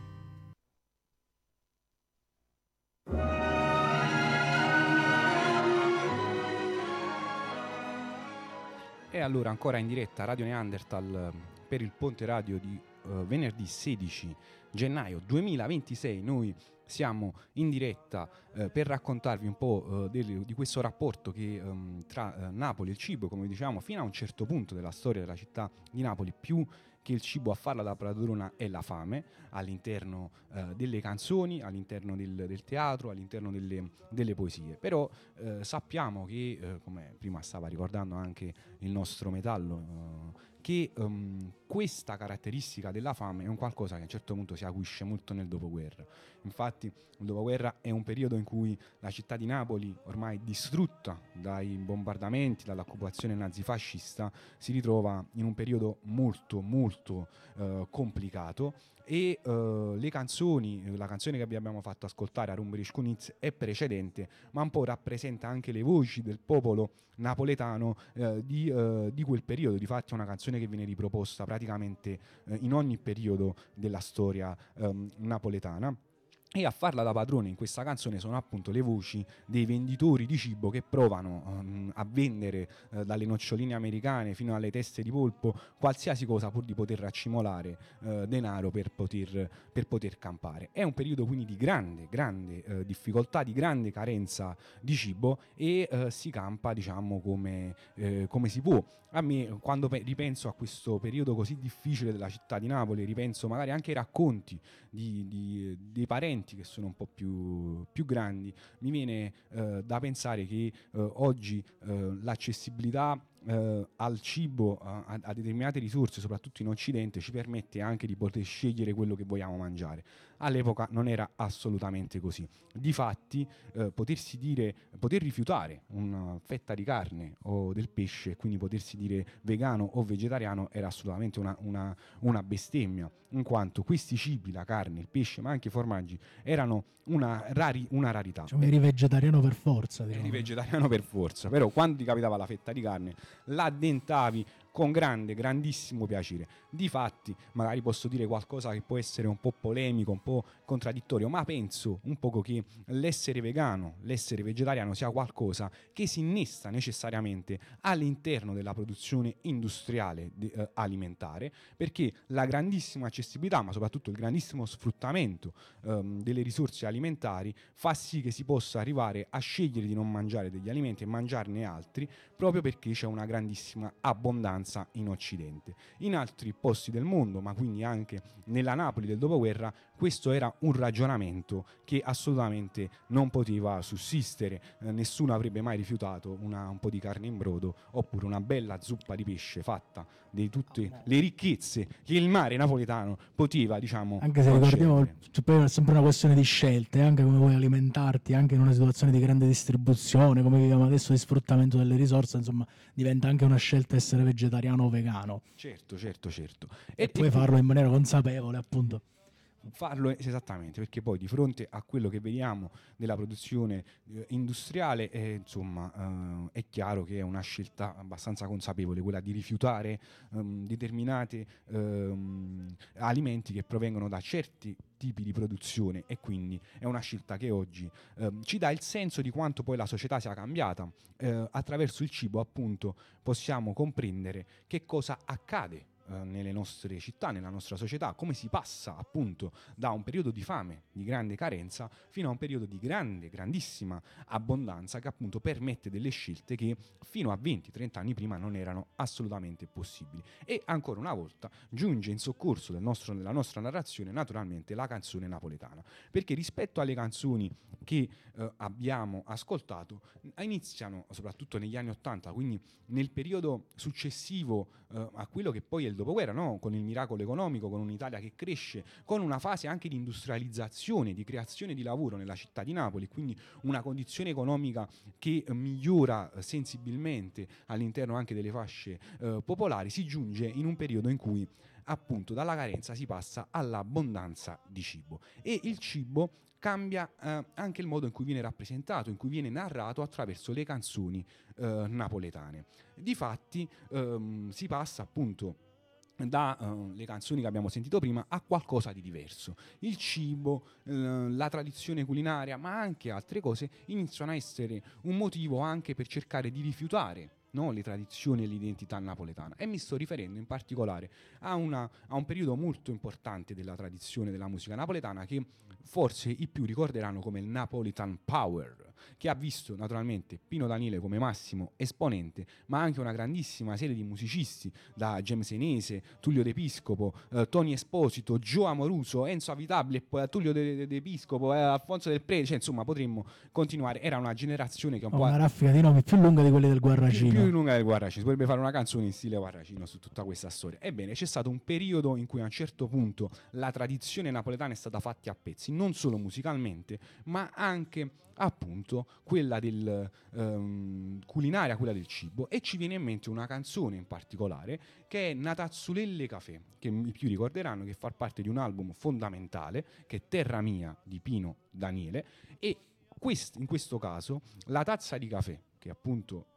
E allora ancora in diretta Radio Neanderthal per il Ponte Radio di uh, venerdì sedici gennaio duemilaventisei. Noi siamo in diretta uh, per raccontarvi un po' uh, del, di questo rapporto che um, tra uh, Napoli e il cibo, come diciamo, fino a un certo punto della storia della città di Napoli, più che il cibo a farla da padrona è la fame, all'interno uh, delle canzoni, all'interno del, del teatro, all'interno delle, delle poesie. Però uh, sappiamo che, uh, come prima stava ricordando anche il nostro Metallo, uh, che um, questa caratteristica della fame è un qualcosa che a un certo punto si acuisce molto nel dopoguerra. Infatti il dopoguerra è un periodo in cui la città di Napoli, ormai distrutta dai bombardamenti, dall'occupazione nazifascista, si ritrova in un periodo molto molto uh, complicato. E uh, le canzoni, la canzone che vi abbiamo fatto ascoltare a Rumberish Kunitz è precedente, ma un po' rappresenta anche le voci del popolo napoletano uh, di, uh, di quel periodo. Difatti è una canzone che viene riproposta praticamente uh, in ogni periodo della storia um, napoletana. E a farla da padrone in questa canzone sono appunto le voci dei venditori di cibo che provano um, a vendere uh, dalle noccioline americane fino alle teste di polpo qualsiasi cosa pur di poter raccimolare uh, denaro per poter, per poter campare. È un periodo quindi di grande, grande uh, difficoltà, di grande carenza di cibo e uh, si campa, diciamo, come, uh, come si può. A me, quando pe- ripenso a questo periodo così difficile della città di Napoli, ripenso magari anche ai racconti di, di, dei parenti che sono un po' più, più grandi, mi viene eh, da pensare che eh, oggi eh, l'accessibilità eh, al cibo, a, a determinate risorse, soprattutto in Occidente, ci permette anche di poter scegliere quello che vogliamo mangiare. All'epoca non era assolutamente così. Difatti eh, potersi dire, poter rifiutare una fetta di carne o del pesce, quindi potersi dire vegano o vegetariano, era assolutamente una, una, una bestemmia, in quanto questi cibi, la carne, il pesce, ma anche i formaggi, erano una, rari, una rarità. Cioè, eri vegetariano per forza. Diciamo. Eri vegetariano per forza, però quando ti capitava la fetta di carne la addentavi con grande, grandissimo piacere. Difatti, magari posso dire qualcosa che può essere un po' polemico, un po' contraddittorio, ma penso un poco che l'essere vegano, l'essere vegetariano sia qualcosa che si innesta necessariamente all'interno della produzione industriale de, eh, alimentare, perché la grandissima accessibilità, ma soprattutto il grandissimo sfruttamento ehm, delle risorse alimentari fa sì che si possa arrivare a scegliere di non mangiare degli alimenti e mangiarne altri, proprio perché c'è una grandissima abbondanza in Occidente. In altri posti del mondo, ma quindi anche nella Napoli del dopoguerra, questo era un ragionamento che assolutamente non poteva sussistere. Eh, nessuno avrebbe mai rifiutato una, un po' di carne in brodo oppure una bella zuppa di pesce fatta di tutte le ricchezze che il mare napoletano poteva, diciamo, anche se ricordiamo, cioè, è sempre una questione di scelte, anche come vuoi alimentarti, anche in una situazione di grande distribuzione come viviamo adesso, di sfruttamento delle risorse, insomma diventa anche una scelta essere vegetariano o vegano. Certo, certo, certo. E, e puoi e farlo in maniera consapevole, appunto. Farlo esattamente, perché poi di fronte a quello che vediamo della produzione eh, industriale, eh, insomma, eh, è chiaro che è una scelta abbastanza consapevole quella di rifiutare ehm, determinati ehm, alimenti che provengono da certi tipi di produzione, e quindi è una scelta che oggi ehm, ci dà il senso di quanto poi la società sia cambiata. Eh, attraverso il cibo, appunto, possiamo comprendere che cosa accade nelle nostre città, nella nostra società, come si passa appunto da un periodo di fame, di grande carenza, fino a un periodo di grande, grandissima abbondanza, che appunto permette delle scelte che fino a venti trenta anni prima non erano assolutamente possibili. E ancora una volta giunge in soccorso del nostro, della nostra narrazione naturalmente la canzone napoletana, perché rispetto alle canzoni che eh, abbiamo ascoltato iniziano soprattutto negli anni ottanta, quindi nel periodo successivo eh, a quello che poi è il del dopoguerra, no? Con il miracolo economico, con un'Italia che cresce, con una fase anche di industrializzazione, di creazione di lavoro nella città di Napoli, quindi una condizione economica che eh, migliora eh, sensibilmente all'interno anche delle fasce eh, popolari, si giunge in un periodo in cui appunto dalla carenza si passa all'abbondanza di cibo, e il cibo cambia eh, anche il modo in cui viene rappresentato, in cui viene narrato attraverso le canzoni eh, napoletane. Difatti ehm, si passa appunto dalle uh, canzoni che abbiamo sentito prima a qualcosa di diverso. Il cibo, uh, la tradizione culinaria, ma anche altre cose iniziano a essere un motivo anche per cercare di rifiutare, no, le tradizioni e l'identità napoletana. E mi sto riferendo in particolare a, una, a un periodo molto importante della tradizione della musica napoletana, che forse i più ricorderanno come il Napolitan Power, che ha visto naturalmente Pino Daniele come massimo esponente, ma anche una grandissima serie di musicisti, da James Enese, Tullio De Piscopo, eh, Tony Esposito, Gio Amoruso, Enzo Avitabile, poi Tullio De, De, De Piscopo, eh, Alfonso Del Prete, cioè insomma potremmo continuare. Era una generazione che un oh, po' una raffica di nomi più lunga di quelli del Guarracino. Più, più lunga del Guarracino, si potrebbe fare una canzone in stile Guarracino su tutta questa storia. Ebbene, c'è stato un periodo in cui a un certo punto la tradizione napoletana è stata fatta a pezzi, non solo musicalmente, ma anche appunto quella del um, culinaria, quella del cibo, e ci viene in mente una canzone in particolare che è Natazzulelle Café, che i più ricorderanno che fa parte di un album fondamentale che è Terra Mia di Pino Daniele, e quest- in questo caso la tazza di caffè, che è appunto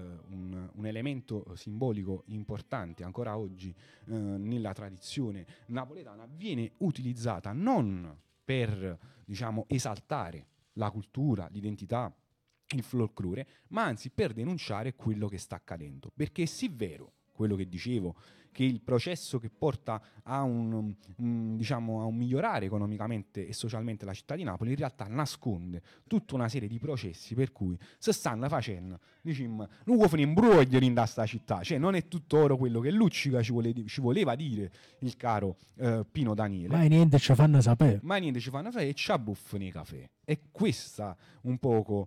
Un, un elemento simbolico importante ancora oggi eh, nella tradizione napoletana, viene utilizzata non per, diciamo, esaltare la cultura, l'identità, il folklore, ma anzi per denunciare quello che sta accadendo, perché è sì vero quello che dicevo, che il processo che porta a un, un, diciamo, a un migliorare economicamente e socialmente la città di Napoli in realtà nasconde tutta una serie di processi per cui si stanno facendo, diciamo, non vuoi fare imbroglio in questa città, cioè non è tutto oro quello che luccica, ci, vole, ci voleva dire il caro eh, Pino Daniele, ma niente ci fanno sapere, ma niente ci fanno sapere, e ci abbuffano i caffè. È questa un poco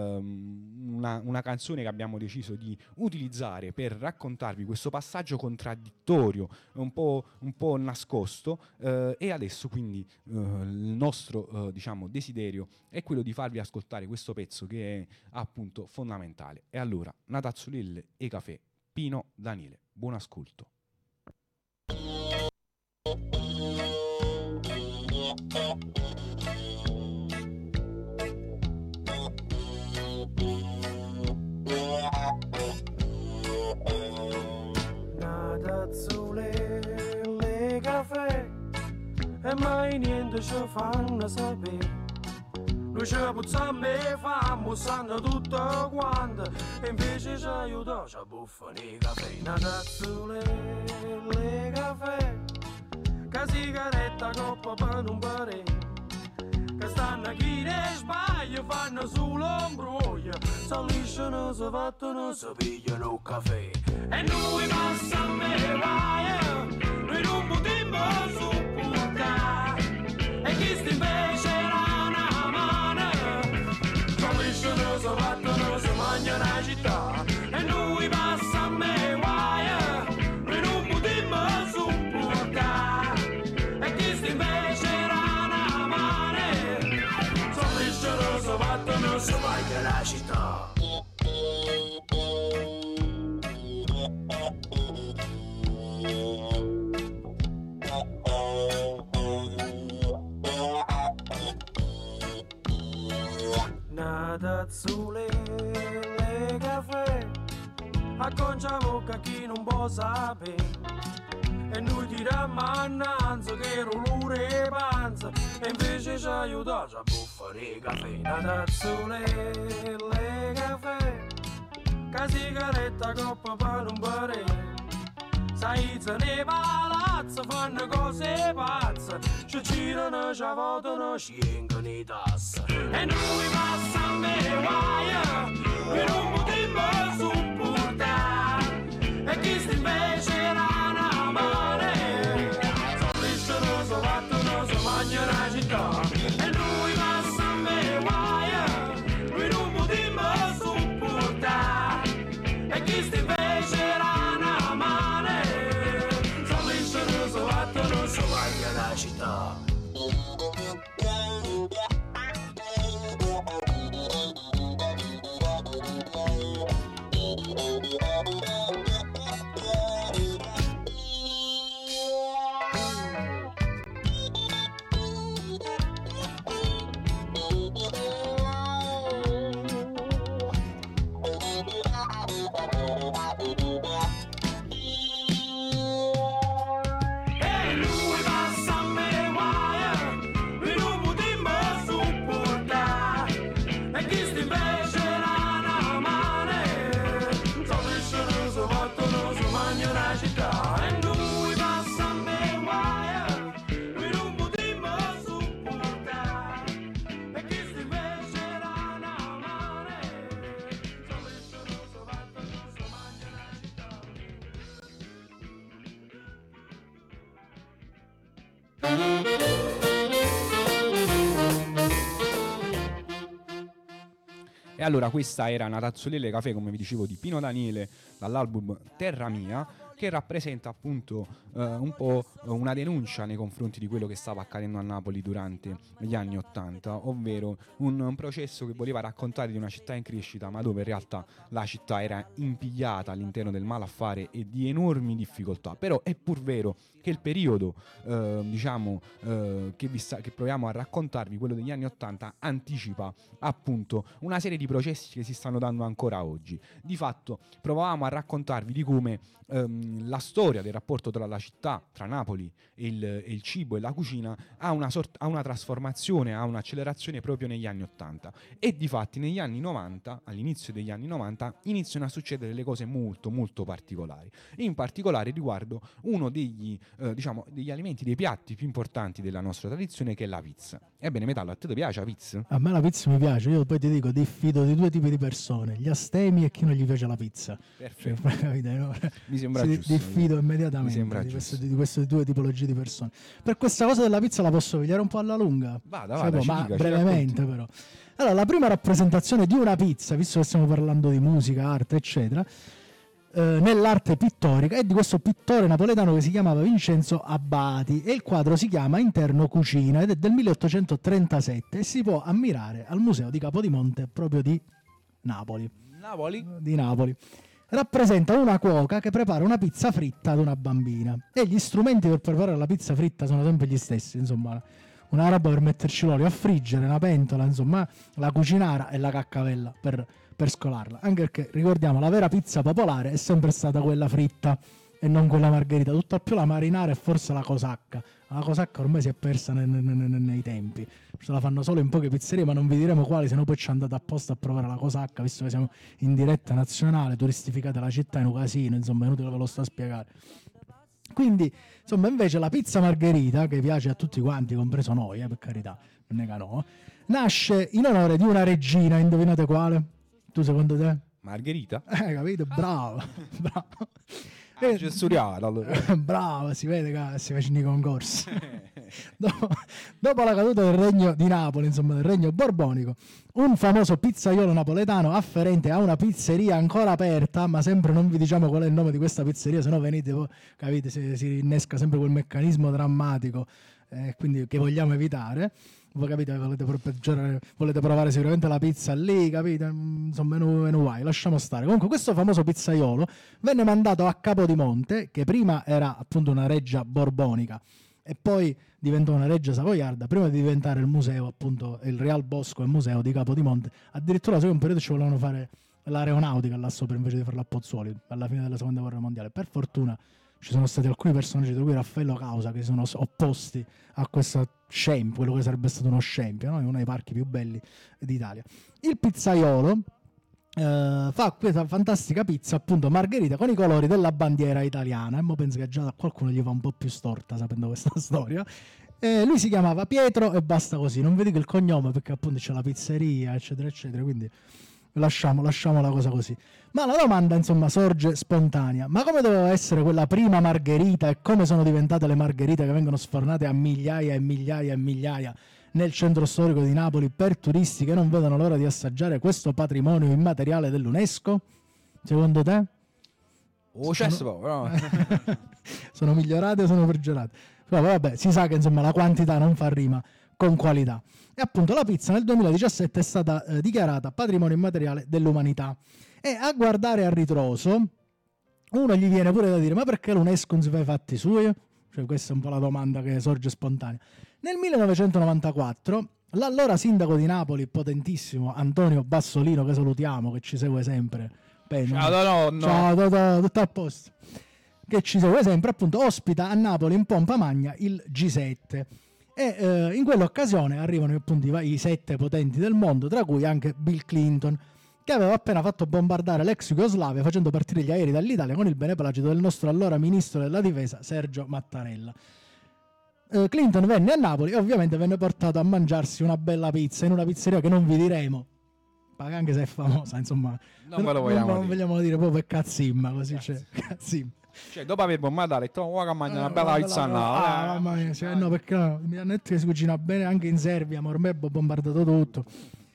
um, una, una canzone che abbiamo deciso di utilizzare per raccontarvi questo passaggio contraddittorio, un po', un po' nascosto, uh, e adesso quindi uh, il nostro uh, diciamo desiderio è quello di farvi ascoltare questo pezzo che è appunto fondamentale. E allora, Natazzulelle e Café, Pino Daniele. Buon ascolto. Natazzulelle Café e mai niente ci fanno sapere. Noi ci puzziamo e famo, sanno tutto quanto, e invece ci aiuta, ci buffano i caffè. Natazzulelle Café, che sigaretta coppa per un pare, che stanno chi ne sbaglia, fanno solo imbroglio, si lisciano, si fattono, si pigliano il caffè. E noi passiamo e vai, noi non potremmo sopportare, e chi sta invece era una mano, si lisciano, si fattono, si mangiano la città. E noi passiamo e vai, noi non potremmo sopportare, e chi sta invece era una mano, si lisciano, si fattono, si mangiano la città. Natazzulelle Café, acconcia bocca chi non può sapere, e noi tiriamo annanzi che rolure panza, e invece ci aiuta a buffare i caffè. Natazzulelle Café, che sigaretta coppa per un pare, sai nei palazzi fanno cose pazze, ci girano, ci votano, ci vengono i tasse. E noi passiamo e vai, noi non potremmo sopportare, e chi sta invece era una mare, si lisciano, si fattono, si mangiano la città. E noi passiamo e vai, noi non potremmo sopportare, e chi sta invece era una mare, si E allora questa era una tazzolele caffè, come vi dicevo, di Pino Daniele dall'album Terra Mia, che rappresenta appunto eh, un po' una denuncia nei confronti di quello che stava accadendo a Napoli durante gli anni Ottanta, ovvero un, un processo che voleva raccontare di una città in crescita, ma dove in realtà la città era impigliata all'interno del malaffare e di enormi difficoltà. Però è pur vero che il periodo eh, diciamo eh, che, vi sta, che proviamo a raccontarvi, quello degli anni Ottanta, anticipa appunto una serie di processi che si stanno dando ancora oggi. Di fatto provavamo a raccontarvi di come ehm, la storia del rapporto tra la città, tra Napoli e il, e il cibo e la cucina ha una, sort- ha una trasformazione, ha un'accelerazione proprio negli anni Ottanta, e di fatti negli anni novanta, all'inizio degli anni novanta, iniziano a succedere delle cose molto molto particolari, in particolare riguardo uno degli eh, diciamo degli alimenti, dei piatti più importanti della nostra tradizione, che è la pizza. Ebbene, Metallo, a te ti piace la pizza? A me la pizza mi piace, io poi ti dico, diffido di due tipi di persone: gli astemi e chi non gli piace la pizza. Perfetto. Cioè, no? Mi sembra si, giusto. diffido immediatamente Mi sembra di, giusto. queste, di queste due tipologie di persone. Per questa cosa della pizza la posso vedere un po' alla lunga? Vada, Cioè, vada, boh, ci ma dica, ci brevemente racconti. però. Allora, la prima rappresentazione di una pizza, visto che stiamo parlando di musica, arte, eccetera, eh, nell'arte pittorica, è di questo pittore napoletano che si chiamava Vincenzo Abbati, e il quadro si chiama Interno Cucina ed è del milleottocentotrentasette e si può ammirare al Museo di Capodimonte proprio di Napoli. Napoli? Di Napoli. Rappresenta una cuoca che prepara una pizza fritta ad una bambina, e gli strumenti per preparare la pizza fritta sono sempre gli stessi, insomma, una roba per metterci l'olio a friggere, una pentola, insomma, la cucinara e la caccavella per, per scolarla, anche perché ricordiamo, la vera pizza popolare è sempre stata quella fritta e non quella margherita, tutt'al più la marinara e forse la cosacca. La cosacca ormai si è persa nei, nei, nei, nei tempi, ce la fanno solo in poche pizzerie, ma non vi diremo quali, se no poi ci andate apposta a provare la cosacca, visto che siamo in diretta nazionale, turistificate la città in un casino, insomma è inutile ve lo sto a spiegare. Quindi, insomma, invece la pizza margherita, che piace a tutti quanti, compreso noi, eh, per carità, non nega no, nasce in onore di una regina, indovinate quale? Tu secondo te? Margherita? Eh, capito? Bravo, bravo. Ah, c'è studiato, allora. Bravo, si vede che si facevano i concorsi. dopo, dopo la caduta del regno di Napoli, insomma del regno borbonico, un famoso pizzaiolo napoletano afferente a una pizzeria ancora aperta, ma sempre non vi diciamo qual è il nome di questa pizzeria, se no venite, voi, capite, si, si innesca sempre quel meccanismo drammatico, eh, quindi che vogliamo evitare. Voi capite, volete, peggiorare, volete provare sicuramente la pizza lì, capite? Insomma, no, no guai, lasciamo stare. Comunque questo famoso pizzaiolo venne mandato a Capodimonte, che prima era appunto una reggia borbonica e poi diventò una reggia savoiarda, prima di diventare il museo, appunto il Real Bosco e Museo di Capodimonte. Addirittura sai, un periodo ci volevano fare l'aeronautica là sopra invece di farla a Pozzuoli alla fine della seconda guerra mondiale. Per fortuna ci sono stati alcuni personaggi, tra cui Raffaello Causa, che si sono opposti a questo scempio, quello che sarebbe stato uno scempio, no? Uno dei parchi più belli d'Italia. Il pizzaiolo eh, fa questa fantastica pizza, appunto margherita, con i colori della bandiera italiana, e mo penso che già a qualcuno gli fa un po' più storta sapendo questa storia. Eh, lui si chiamava Pietro e basta così, non vi dico il cognome perché appunto c'è la pizzeria, eccetera, eccetera, quindi lasciamo, lasciamo la cosa così. Ma la domanda, insomma, sorge spontanea: ma come doveva essere quella prima margherita e come sono diventate le margherite che vengono sfornate a migliaia e migliaia e migliaia nel centro storico di Napoli per turisti che non vedono l'ora di assaggiare questo patrimonio immateriale dell'UNESCO? Secondo te? Oh, sono... no. sono migliorate o sono peggiorate? Però vabbè, si sa che insomma la quantità non fa rima con qualità. E appunto la pizza nel duemiladiciassette è stata eh, dichiarata patrimonio immateriale dell'umanità. E a guardare a ritroso uno gli viene pure da dire: ma perché l'UNESCO non si fa i fatti suoi? Cioè, questa è un po' la domanda che sorge spontanea. Nel millenovecentonovantaquattro l'allora sindaco di Napoli, potentissimo Antonio Bassolino, che salutiamo, che ci segue sempre. Beh, ciao no, no. Ciao Totò, tutto a posto, che ci segue sempre, appunto ospita a Napoli in pompa magna il G sette. E eh, in quell'occasione arrivano appunto i, i sette potenti del mondo, tra cui anche Bill Clinton, che aveva appena fatto bombardare l'ex Jugoslavia facendo partire gli aerei dall'Italia con il beneplacito del nostro allora ministro della difesa Sergio Mattarella. Eh, Clinton venne a Napoli e ovviamente venne portato a mangiarsi una bella pizza in una pizzeria che non vi diremo, anche se è famosa, insomma, non ve lo vogliamo non dire, vogliamo dire proprio per cazzimma, così c'è cazzimma. Cioè, dopo aver bombato, ha detto, oh, che mangia una Eh, bella guarda pizza là, no, ah, eh. mamma mia, cioè, no, perché no, mi hanno detto che si cucina bene anche in Serbia, ma ormai ho bombardato tutto.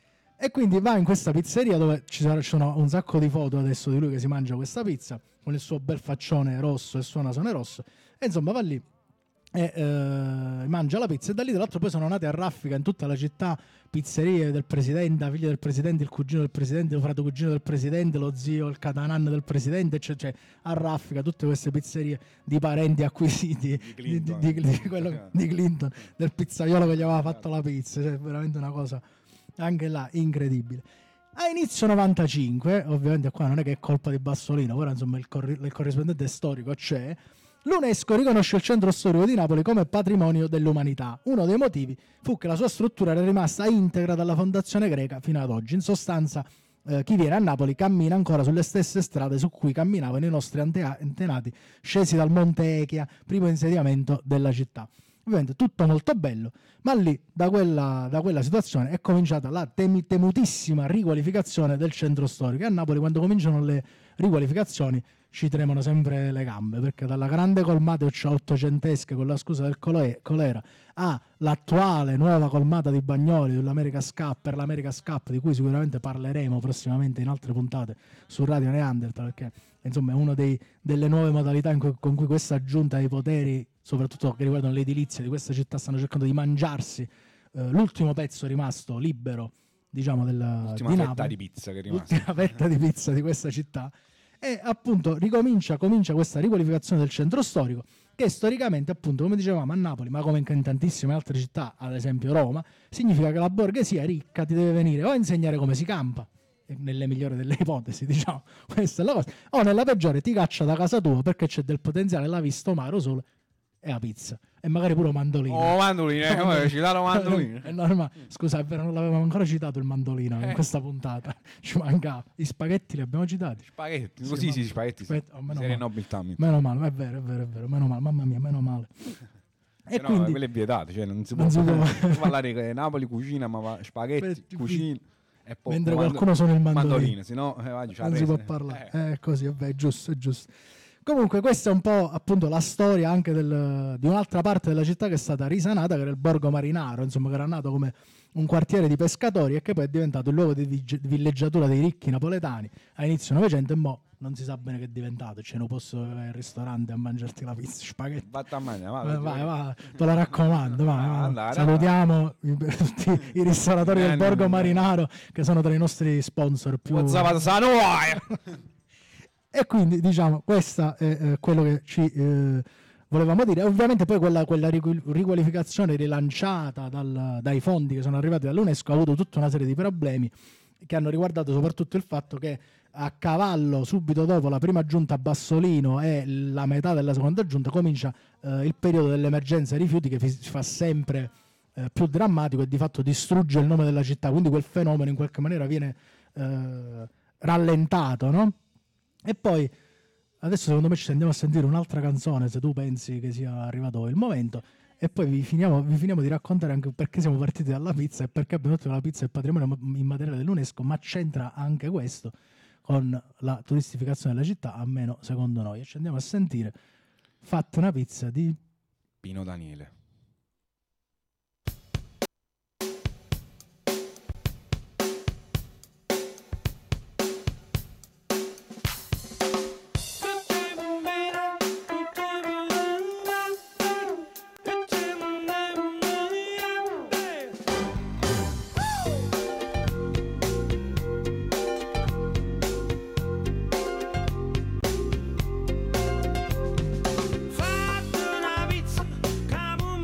E quindi va in questa pizzeria dove ci saranno ci sono un sacco di foto adesso di lui che si mangia questa pizza con il suo bel faccione rosso e il suo nasone rosso. E insomma va lì e eh, mangia la pizza, e da lì tra l'altro poi sono nate a raffica in tutta la città pizzerie del presidente, la figlia del presidente, il cugino del presidente, il fratello cugino del presidente, lo zio, il catanan del presidente, cioè, cioè a raffica tutte queste pizzerie di parenti acquisiti di Clinton, di, di, di, di, quello, di Clinton, del pizzaiolo che gli aveva fatto la pizza, cioè veramente una cosa anche là incredibile. A inizio novantacinque, ovviamente qua non è che è colpa di Bassolino, ora insomma il, corri- il corrispondente storico c'è, l'UNESCO riconosce il centro storico di Napoli come patrimonio dell'umanità. Uno dei motivi fu che la sua struttura era rimasta integra dalla fondazione greca fino ad oggi. In sostanza, eh, chi viene a Napoli cammina ancora sulle stesse strade su cui camminavano i nostri antea- antenati scesi dal Monte Echia, primo insediamento della città. Ovviamente tutto molto bello, ma lì da quella, da quella situazione è cominciata la temi- temutissima riqualificazione del centro storico. E a Napoli, quando cominciano le riqualificazioni, ci tremano sempre le gambe, perché dalla grande colmata ottocentesca con la scusa del cole- colera all'attuale nuova colmata di Bagnoli dell'America Scap, per l'America Scap, di cui sicuramente parleremo prossimamente in altre puntate su Radio Neanderthal, perché insomma è una delle nuove modalità in cui, con cui questa giunta dei poteri, soprattutto che riguardano l'edilizia di questa città, stanno cercando di mangiarsi eh, l'ultimo pezzo rimasto libero, diciamo, della, L'ultima di fetta Napoli, di pizza che è rimasta. l'ultima fetta di pizza di questa città. E appunto ricomincia comincia questa riqualificazione del centro storico, che storicamente, appunto, come dicevamo, a Napoli, ma come in tantissime altre città, ad esempio Roma, significa che la borghesia ricca ti deve venire o a insegnare come si campa, nelle migliori delle ipotesi, diciamo, questa è la cosa, o nella peggiore ti caccia da casa tua perché c'è del potenziale, l'ha visto mare solo e la pizza, e magari pure un mandolino. Oh, mandolino, eh, come citato mandolino. È normale. Scusa, è vero, non l'avevamo ancora citato il mandolino Eh. in questa puntata. Ci mancava. Gli spaghetti li abbiamo citati. Spaghetti, Sì, così ma- sì, spaghetti. Sì. Aspetta, oh, meno Serie male. nobiltà. mi- Meno male, è vero, è vero, è vero, meno male, mamma mia, meno male. E Se no, quindi quello è vietato, cioè non si può, Non si può. non si può parlare che Napoli cucina, ma va- spaghetti, Spaghetti, cucina e poi mentre mando- qualcuno suona il mandolino, se no eh, vai, c'ha non si può rese. parlare. Eh, È così, vabbè, è giusto, è giusto. Comunque questa è un po' appunto la storia anche del- di un'altra parte della città che è stata risanata, che era il Borgo Marinaro, insomma, che era nato come un quartiere di pescatori e che poi è diventato il luogo di vige- di villeggiatura dei ricchi napoletani a inizio Novecento, e mo non si sa bene che è diventato, cioè non posso andare al ristorante a mangiarti la pizza, spaghetti. Vatta a mangiare, va, Vai, vai, vai, vai, te lo raccomando, vai, vai. andare, Salutiamo i, tutti i ristoratori Eh, del no, Borgo no. Marinaro, che sono tra i nostri sponsor più... Pozzava Sanoia! E quindi diciamo questo è eh, quello che ci eh, volevamo dire. Ovviamente poi quella, quella riqu- riqualificazione rilanciata dal- dai fondi che sono arrivati dall'UNESCO ha avuto tutta una serie di problemi che hanno riguardato soprattutto il fatto che a cavallo, subito dopo la prima giunta Bassolino e la metà della seconda giunta, comincia eh, il periodo dell'emergenza rifiuti, che fi- si fa sempre eh, più drammatico e di fatto distrugge il nome della città, quindi quel fenomeno in qualche maniera viene eh, rallentato, no? E poi adesso secondo me ci andiamo a sentire un'altra canzone, se tu pensi che sia arrivato il momento, e poi vi finiamo, vi finiamo di raccontare anche perché siamo partiti dalla pizza e perché abbiamo detto che la pizza è il patrimonio immateriale dell'UNESCO, ma c'entra anche questo con la turistificazione della città, almeno secondo noi. E ci andiamo a sentire Fatta una pizza di Pino Daniele. Fatta una pizza, come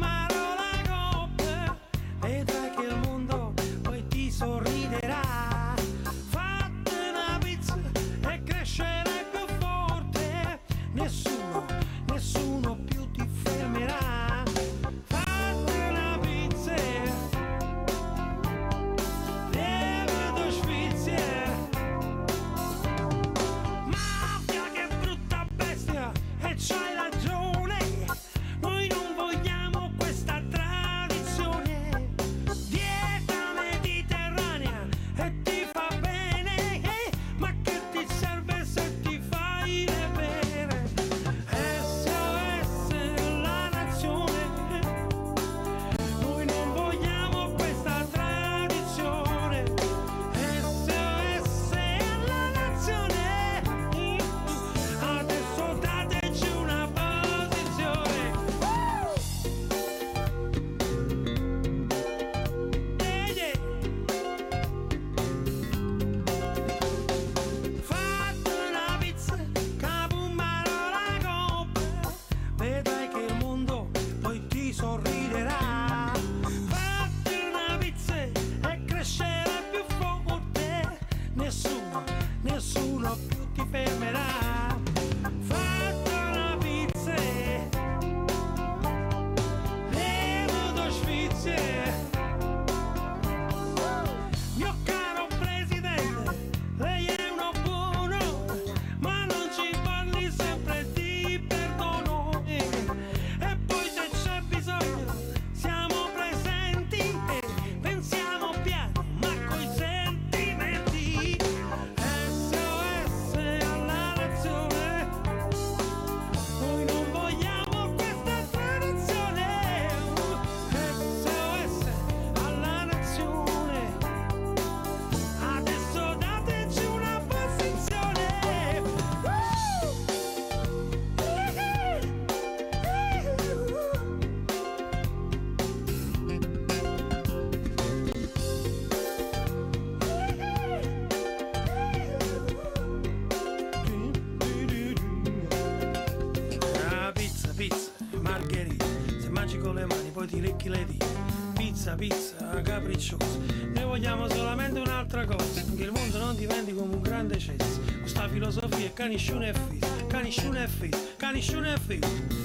pizza, pizza, capricciosa. Noi vogliamo solamente un'altra cosa, che il mondo non diventi come un grande cesso. Questa filosofia è caniscione e figlio, caniscione e figlio, caniscione e figlio.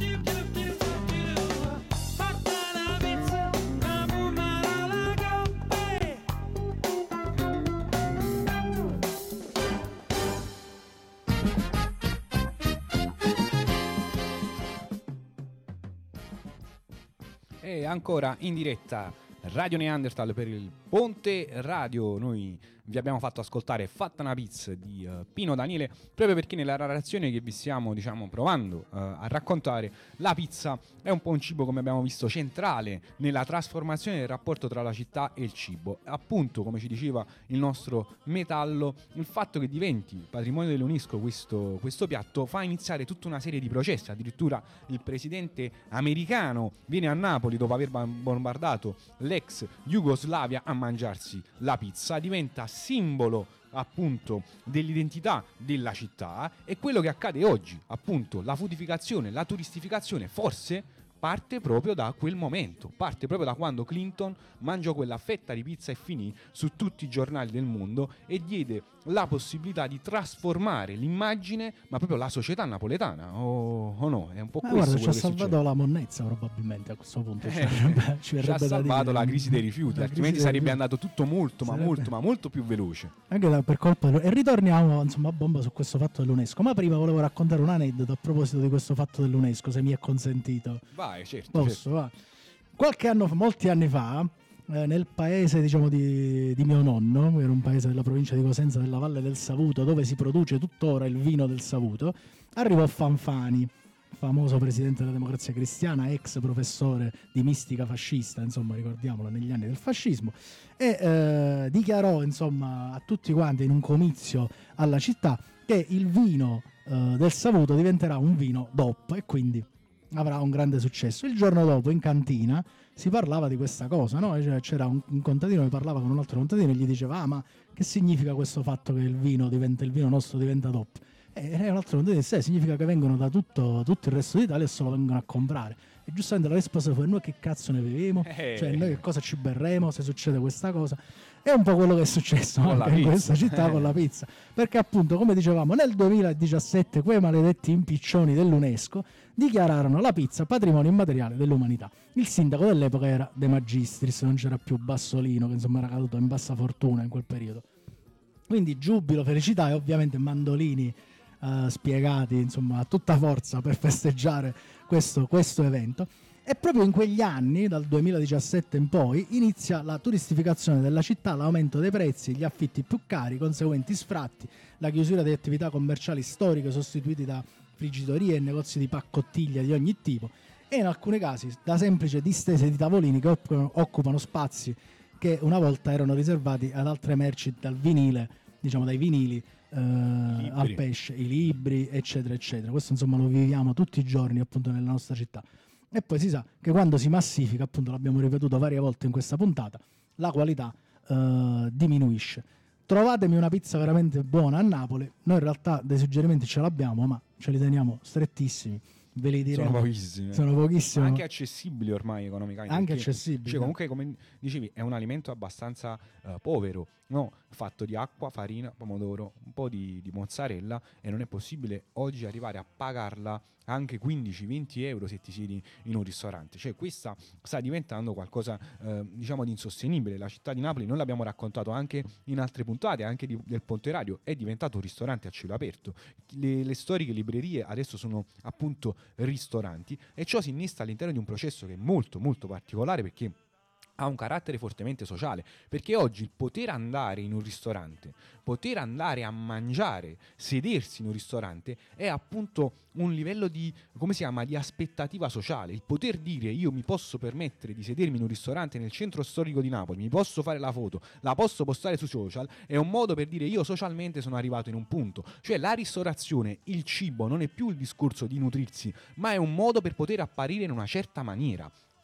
E ancora in diretta Radio Neanderthal per il Ponte Radio. Noi vi abbiamo fatto ascoltare Fatta una pizza di uh, Pino Daniele, proprio perché nella narrazione che vi stiamo, diciamo, provando uh, a raccontare, la pizza è un po' un cibo, come abbiamo visto, centrale nella trasformazione del rapporto tra la città e il cibo. Appunto, come ci diceva il nostro Metallo, il fatto che diventi patrimonio dell'UNESCO questo, questo piatto fa iniziare tutta una serie di processi. Addirittura il presidente americano viene a Napoli dopo aver bombardato l'ex Jugoslavia a mangiarsi la pizza, diventa simbolo appunto dell'identità della città. E quello che accade oggi, appunto, la foodificazione, la turistificazione, forse parte proprio da quel momento, parte proprio da quando Clinton mangiò quella fetta di pizza e finì su tutti i giornali del mondo e diede la possibilità di trasformare l'immagine, ma proprio la società napoletana, o, o no? È un po' Ma questo guarda, ci ha quello che salvato succede. la monnezza probabilmente a questo punto. Eh, Ci verrebbe, ci ci ha verrebbe da salvato dire. la crisi dei rifiuti, La altrimenti crisi dei sarebbe rifiuti. andato tutto molto, ma Sarebbe- molto, ma molto più veloce. Anche da- per colpa del- E ritorniamo insomma a bomba su questo fatto dell'UNESCO. Ma prima volevo raccontare un aneddoto a proposito di questo fatto dell'UNESCO, se mi è consentito. Vai, certo. Posso, certo. va. Qualche anno fa, molti anni fa, eh, nel paese, diciamo, di, di mio nonno, che era un paese della provincia di Cosenza, della Valle del Savuto, dove si produce tuttora il vino del Savuto, arrivò Fanfani, famoso presidente della Democrazia Cristiana, ex professore di mistica fascista, insomma, ricordiamolo, negli anni del fascismo, e eh, dichiarò, insomma, a tutti quanti in un comizio alla città che il vino eh, del Savuto diventerà un vino D O P e quindi avrà un grande successo. Il giorno dopo in cantina si parlava di questa cosa, no? Cioè, c'era un, un contadino che parlava con un altro contadino e gli diceva: ah, ma che significa questo fatto che il vino diventa il vino nostro diventa D O P? E un altro contadino disse: eh, significa che vengono da tutto, tutto il resto d'Italia e solo vengono a comprare. E giustamente la risposta fu: noi che cazzo ne beviamo? Eh. Cioè, noi che cosa ci berremo se succede questa cosa? È un po' quello che è successo Con la anche in pizza. questa città Eh. con la pizza, perché appunto, come dicevamo, nel duemiladiciassette quei maledetti impiccioni dell'UNESCO dichiararono la pizza patrimonio immateriale dell'umanità. Il sindaco dell'epoca era De Magistris, non c'era più Bassolino, che insomma era caduto in bassa fortuna in quel periodo. Quindi giubilo, felicità e ovviamente mandolini eh, spiegati, insomma, a tutta forza per festeggiare questo, questo evento. E proprio in quegli anni, dal duemiladiciassette in poi, inizia la turistificazione della città, l'aumento dei prezzi, gli affitti più cari, i conseguenti sfratti, la chiusura di attività commerciali storiche sostituiti da frigitorie e negozi di paccottiglia di ogni tipo, e in alcuni casi da semplice distese di tavolini che occupano, occupano spazi che una volta erano riservati ad altre merci, dal vinile, diciamo dai vinili eh, al pesce, i libri, eccetera, eccetera. Questo insomma lo viviamo tutti i giorni appunto nella nostra città. E poi si sa che quando si massifica, appunto l'abbiamo ripetuto varie volte in questa puntata, la qualità eh, diminuisce. Trovatemi una pizza veramente buona a Napoli. Noi in realtà dei suggerimenti ce l'abbiamo, ma ce li teniamo strettissimi. Ve li diremo. Sono pochissimi. Sono pochissimi. Anche accessibili ormai economicamente. Anche perché, accessibili. Cioè, comunque, come dicevi, è un alimento abbastanza eh, povero, no? Fatto di acqua, farina, pomodoro, un po' di, di mozzarella, e non è possibile oggi arrivare a pagarla anche quindici venti euro se ti siedi in un ristorante. Cioè, questa sta diventando qualcosa eh, diciamo di insostenibile. La città di Napoli, noi l'abbiamo raccontato anche in altre puntate, anche di, del Ponte Radio, è diventato un ristorante a cielo aperto. Le, le storiche librerie adesso sono appunto ristoranti, e ciò si innesta all'interno di un processo che è molto molto particolare, perché ha un carattere fortemente sociale, perché oggi il poter andare in un ristorante, poter andare a mangiare, sedersi in un ristorante è appunto un livello di, come si chiama, di aspettativa sociale. Il poter dire: io mi posso permettere di sedermi in un ristorante nel centro storico di Napoli, mi posso fare la foto, la posso postare sui social, è un modo per dire: io socialmente sono arrivato in un punto. Cioè la ristorazione, il cibo non è più il discorso di nutrirsi, ma è un modo per poter apparire in una certa maniera.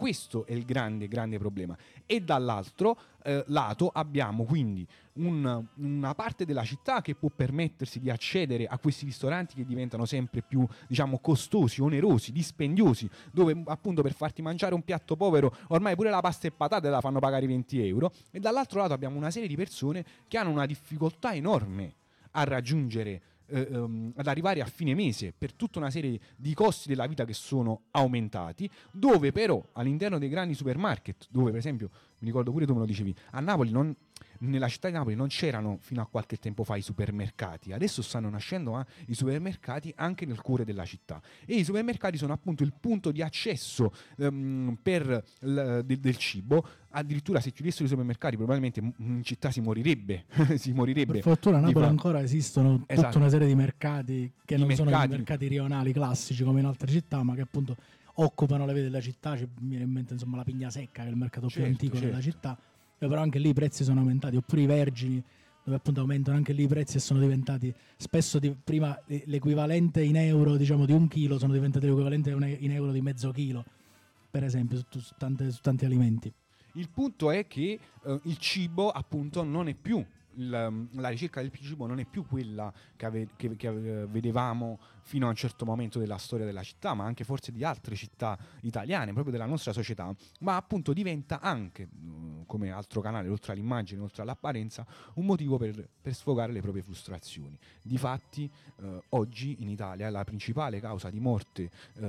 Questo è il grande, grande problema. E dall'altro eh, lato abbiamo quindi un, una parte della città che può permettersi di accedere a questi ristoranti che diventano sempre più, diciamo, costosi, onerosi, dispendiosi, dove appunto per farti mangiare un piatto povero ormai pure la pasta e patate la fanno pagare venti euro. E dall'altro lato abbiamo una serie di persone che hanno una difficoltà enorme a raggiungere eh, um, ad arrivare a fine mese per tutta una serie di costi della vita che sono aumentati, dove però all'interno dei grandi supermarket, dove per esempio, mi ricordo pure tu me lo dicevi, a Napoli non, nella città di Napoli non c'erano fino a qualche tempo fa i supermercati, adesso stanno nascendo eh, i supermercati anche nel cuore della città, e i supermercati sono appunto il punto di accesso um, per l- de- del cibo. Addirittura se chiudessero i supermercati probabilmente in città si morirebbe si morirebbe. Per fortuna a Napoli fa... ancora esistono tutta esatto. una serie di mercati che I non mercati. sono i mercati rionali classici come in altre città, ma che appunto occupano le vie della città. Ci viene in mente insomma la Pigna Secca, che è il mercato certo, più antico certo. della città, però anche lì i prezzi sono aumentati, oppure i Vergini, dove appunto aumentano anche lì i prezzi e sono diventati spesso di, prima l'equivalente in euro, diciamo, di un chilo sono diventati l'equivalente in euro di mezzo chilo, per esempio, su, su, tante, su tanti alimenti. Il punto è che uh, il cibo appunto non è più il, la ricerca del cibo non è più quella che, ave, che, che vedevamo fino a un certo momento della storia della città, ma anche forse di altre città italiane, proprio della nostra società, ma appunto diventa anche, come altro canale, oltre all'immagine, oltre all'apparenza, un motivo per, per sfogare le proprie frustrazioni. Difatti eh, oggi in Italia la principale causa di morte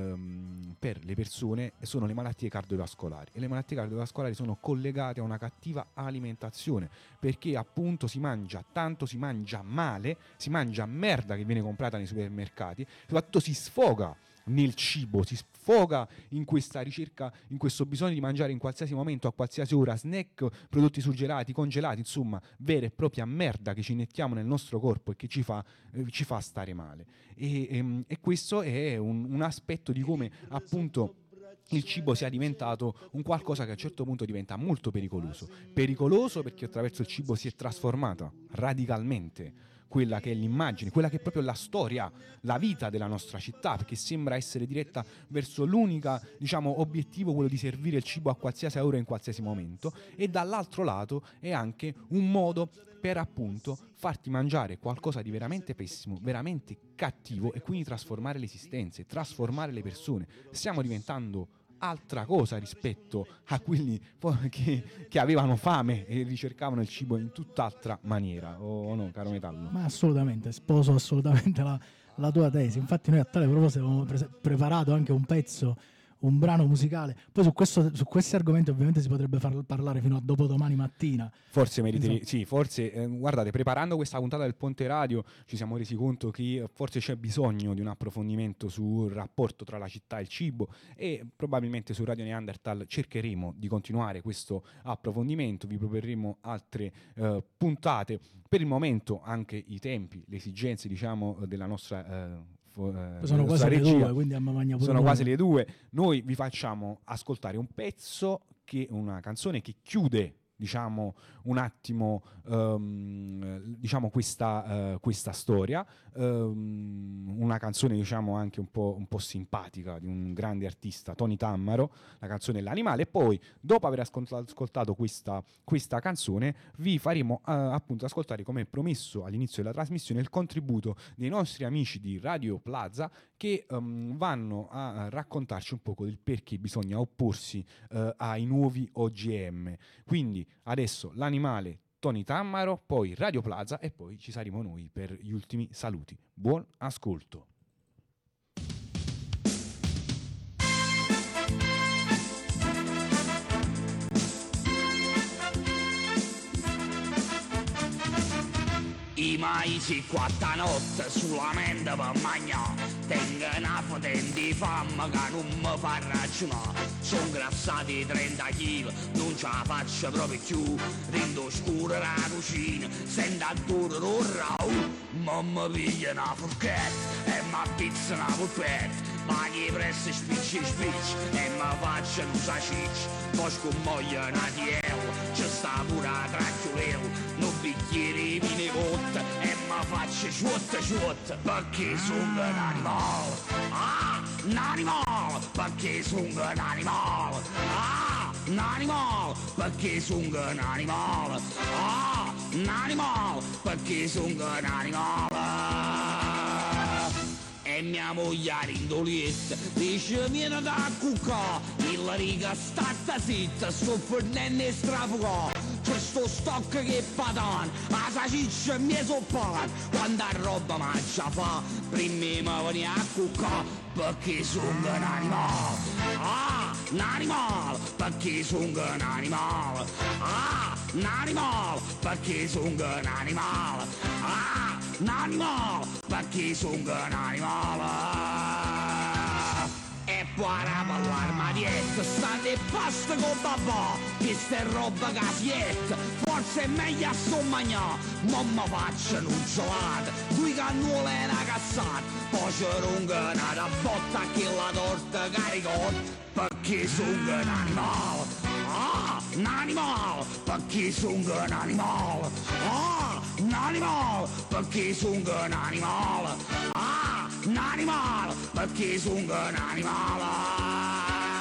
ehm, per le persone sono le malattie cardiovascolari, e le malattie cardiovascolari sono collegate a una cattiva alimentazione, perché appunto si mangia tanto, si mangia male, si mangia merda che viene comprata nei supermercati, soprattutto si sfoga nel cibo, si sfoga in questa ricerca, in questo bisogno di mangiare in qualsiasi momento, a qualsiasi ora, snack, prodotti surgelati, congelati, insomma vera e propria merda che ci iniettiamo nel nostro corpo e che ci fa, eh, ci fa stare male. E, e, e questo è un, un aspetto di come appunto il cibo sia diventato un qualcosa che a un certo punto diventa molto pericoloso. Pericoloso perché attraverso il cibo si è trasformata radicalmente quella che è l'immagine, quella che è proprio la storia, la vita della nostra città, perché sembra essere diretta verso l'unica, diciamo, obiettivo, quello di servire il cibo a qualsiasi ora in qualsiasi momento, e dall'altro lato è anche un modo per appunto farti mangiare qualcosa di veramente pessimo, veramente cattivo, e quindi trasformare le esistenze, trasformare le persone. Stiamo diventando altra cosa rispetto a quelli che, che avevano fame e ricercavano il cibo in tutt'altra maniera, o no, caro Metallo? Ma assolutamente, sposo assolutamente la, la tua tesi. Infatti noi a tale proposito abbiamo pre- preparato anche un pezzo, un brano musicale. Poi su, questo, su questi argomenti ovviamente si potrebbe far parlare fino a dopodomani mattina. Forse meriterei, sì, forse, eh, guardate, preparando questa puntata del Ponte Radio ci siamo resi conto che forse c'è bisogno di un approfondimento sul rapporto tra la città e il cibo, e probabilmente su Radio Neanderthal cercheremo di continuare questo approfondimento, vi proporremo altre eh, puntate. Per il momento anche i tempi, le esigenze, diciamo, della nostra eh, sono quasi le due, quindi a magna pure sono noi. quasi le due. Noi vi facciamo ascoltare un pezzo, che una canzone che chiude, diciamo, un attimo um, diciamo questa, uh, questa storia, um, una canzone, diciamo, anche un po', un po' simpatica, di un grande artista, Tony Tammaro, la canzone L'Animale. E poi, dopo aver ascoltato, ascoltato questa, questa canzone, vi faremo uh, appunto ascoltare, come promesso all'inizio della trasmissione, il contributo dei nostri amici di Radio Plaza, che um, vanno a raccontarci un poco del perché bisogna opporsi uh, ai nuovi O G M. Quindi adesso L'Animale, Tony Tammaro, poi Radio Plaza, e poi ci saremo noi per gli ultimi saluti. Buon ascolto. I maisi quatta notte sulla mente per mangiare, tengo una fotente di fame che non mi fa ragionare. Sono grassati trenta chili, non ce la faccio proprio più, rendo scuro la cucina, sento ancora l'orrau. Mamma piglia una forchetta e mi pizza una polpetta, ma che presto spicci spicci e mi faccio un sacicci. Poi scommoglia una tiella, ci sta pure la tracchiolella, non bicchieri di vino cotta e mi faccio ciuotta ciuotta, perché sono un animale. Ah! un animal, perché sono un animal. Ah, un animal, perché sono un animal. Ah, un animal, perché sono un animal. E mia moglie rindolietta dice vieni da cucca, il riga stata zitta, sto fornendo strafugò. C'è sto stock che patana, la salsiccia mi è soppata, quando a roba mangia fa, prima mi veni a cucca, perché sono un animale. Ah, un animale, perché sono un animale. Ah, un animale, perché sono un animale. Ah, un animale, perché sono un animale. E poi a l'armadietta stanno e pasta con babà, questa è roba casietta, forse è meglio a sommagnà. Mamma facciano un gelato, due cannole e una cassata, poi c'è una da botta che la torta caricotta, perché sono un animale. Ah, un animale, perché sono un animale. Ah, un animale, perché sono un animale. Ah, un animale, perché sono un animale.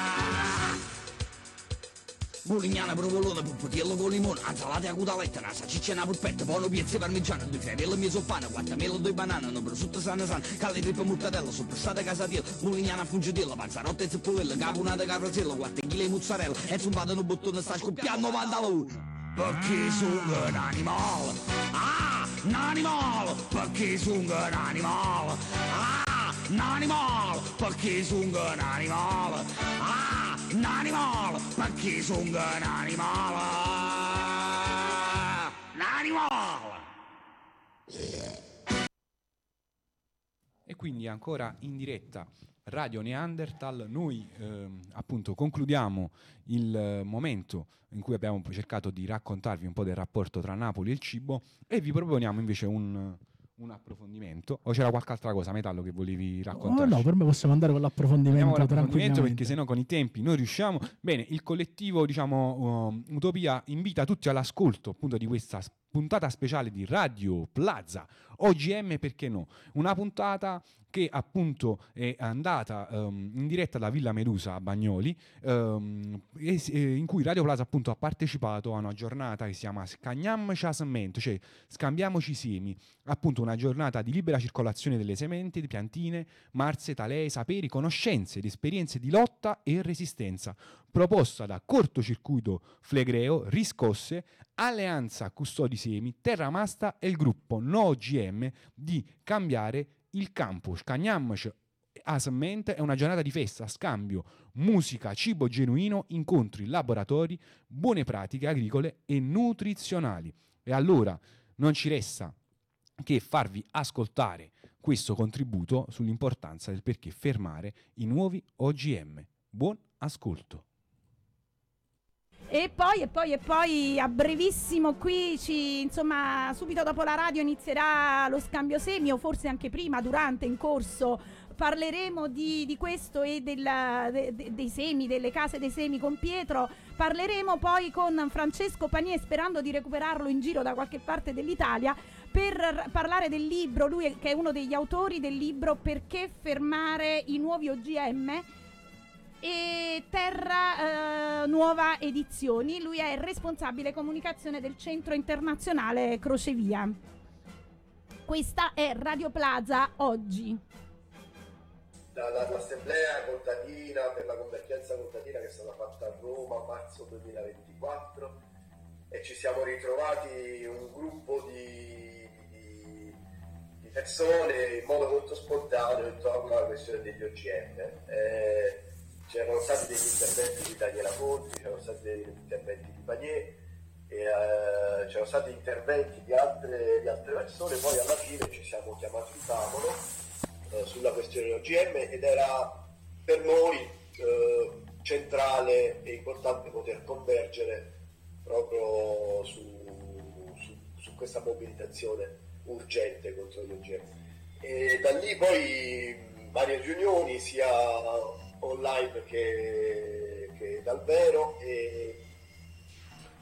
Bolignana, provolone, pupputiello con limone, insalata a cutaletta, una salsiccia e una polpetta, poi una piezza parmigiana, due friarelle e mezzo pane, quattro mele, due banane, una prosciutto sana sana, calle trippe mortadella, soppressata casatiella, bolignana a fungitella, panzarotta e zeppovella, caponata capratello, quattro chili di mozzarella, e zumbata un bottone sta scoppiando pantalone. Perché sono un animale. Ah, un animale, perché sono un animale. Ah, un animale, perché sono un animale. Ah, un animale, perché sono un animale. Un animale. E quindi ancora in diretta Radio Neanderthal, noi ehm, appunto concludiamo il eh, momento in cui abbiamo cercato di raccontarvi un po' del rapporto tra Napoli e il cibo e vi proponiamo invece un, un approfondimento. O c'era qualche altra cosa, Metallo, che volevi raccontare? Oh no, per me possiamo andare con l'approfondimento, con l'approfondimento tranquillamente. perché sennò con i tempi noi riusciamo. Bene, il collettivo diciamo uh, Utopia invita tutti all'ascolto appunto di questa puntata speciale di Radio Plaza O G M, perché no? Una puntata che appunto è andata um, in diretta da Villa Medusa a Bagnoli, um, e, e in cui Radio Plaza appunto ha partecipato a una giornata che si chiama Scagnammoci a semmente, cioè scambiamoci i semi, appunto una giornata di libera circolazione delle sementi, di piantine, marze, talee, saperi, conoscenze ed esperienze di lotta e resistenza, proposta da Cortocircuito Flegreo, Riscosse, Alleanza Custodi Semi, Terramasta e il gruppo No O G M di Cambiare il Campo. Scagnammoci a semmente è una giornata di festa, scambio, musica, cibo genuino, incontri, laboratori, buone pratiche agricole e nutrizionali. E allora non ci resta che farvi ascoltare questo contributo sull'importanza del perché fermare i nuovi O G M. Buon ascolto. E poi, e poi, e poi a brevissimo qui, ci, insomma, subito dopo la radio inizierà lo scambio semi, o forse anche prima, durante, in corso, parleremo di, di questo e della, de, de, dei semi, delle case dei semi con Pietro. Parleremo poi con Francesco Panier, sperando di recuperarlo in giro da qualche parte dell'Italia, per parlare del libro, lui che è uno degli autori del libro Perché fermare i nuovi O G M, e Terra eh, Nuova Edizioni. Lui è il responsabile comunicazione del Centro Internazionale Crocevia. Questa è Radio Plaza oggi. Dall'assemblea contadina per la convergenza contadina che è stata fatta a Roma a marzo duemilaventiquattro, e ci siamo ritrovati un gruppo di, di, di persone in modo molto spontaneo intorno alla questione degli O G M. Eh, C'erano stati degli interventi di Daniela Conti, c'erano stati degli interventi di Panier, e, uh, c'erano stati interventi di altre, di altre persone. Poi alla fine ci siamo chiamati in tavolo uh, sulla questione O G M, ed era per noi uh, centrale e importante poter convergere proprio su, su, su questa mobilitazione urgente contro gli O G M. E da lì poi varie riunioni, sia online che, che dal vero, e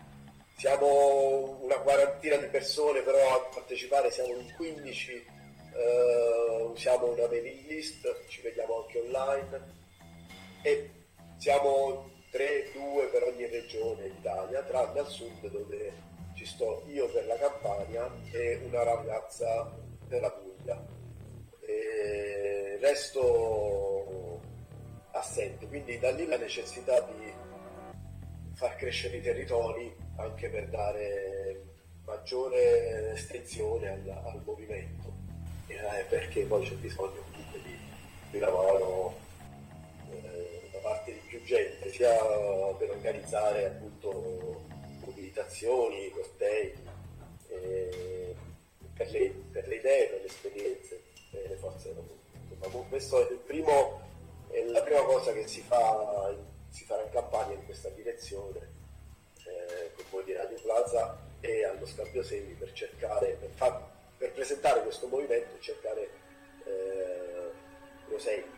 siamo una quarantina di persone, però a partecipare siamo in quindici, eh, usiamo una mailing list, ci vediamo anche online e siamo tre, due per ogni regione d'Italia, tranne al sud dove ci sto io per la Campania e una ragazza per la Puglia. E il resto assente, quindi da lì la necessità di far crescere i territori anche per dare maggiore estensione al, al movimento, eh, perché poi c'è bisogno comunque di, di lavoro eh, da parte di più gente, sia per organizzare appunto mobilitazioni, cortei, eh, per, le, per le idee, per le esperienze, per le forze del lavoro. Insomma, questo è il primo, è la prima cosa che si fa, si farà in campagna in questa direzione, eh, con voi di Radio Plaza e allo Scambio Semi, per cercare, per, far, per presentare questo movimento e cercare eh, prosenti.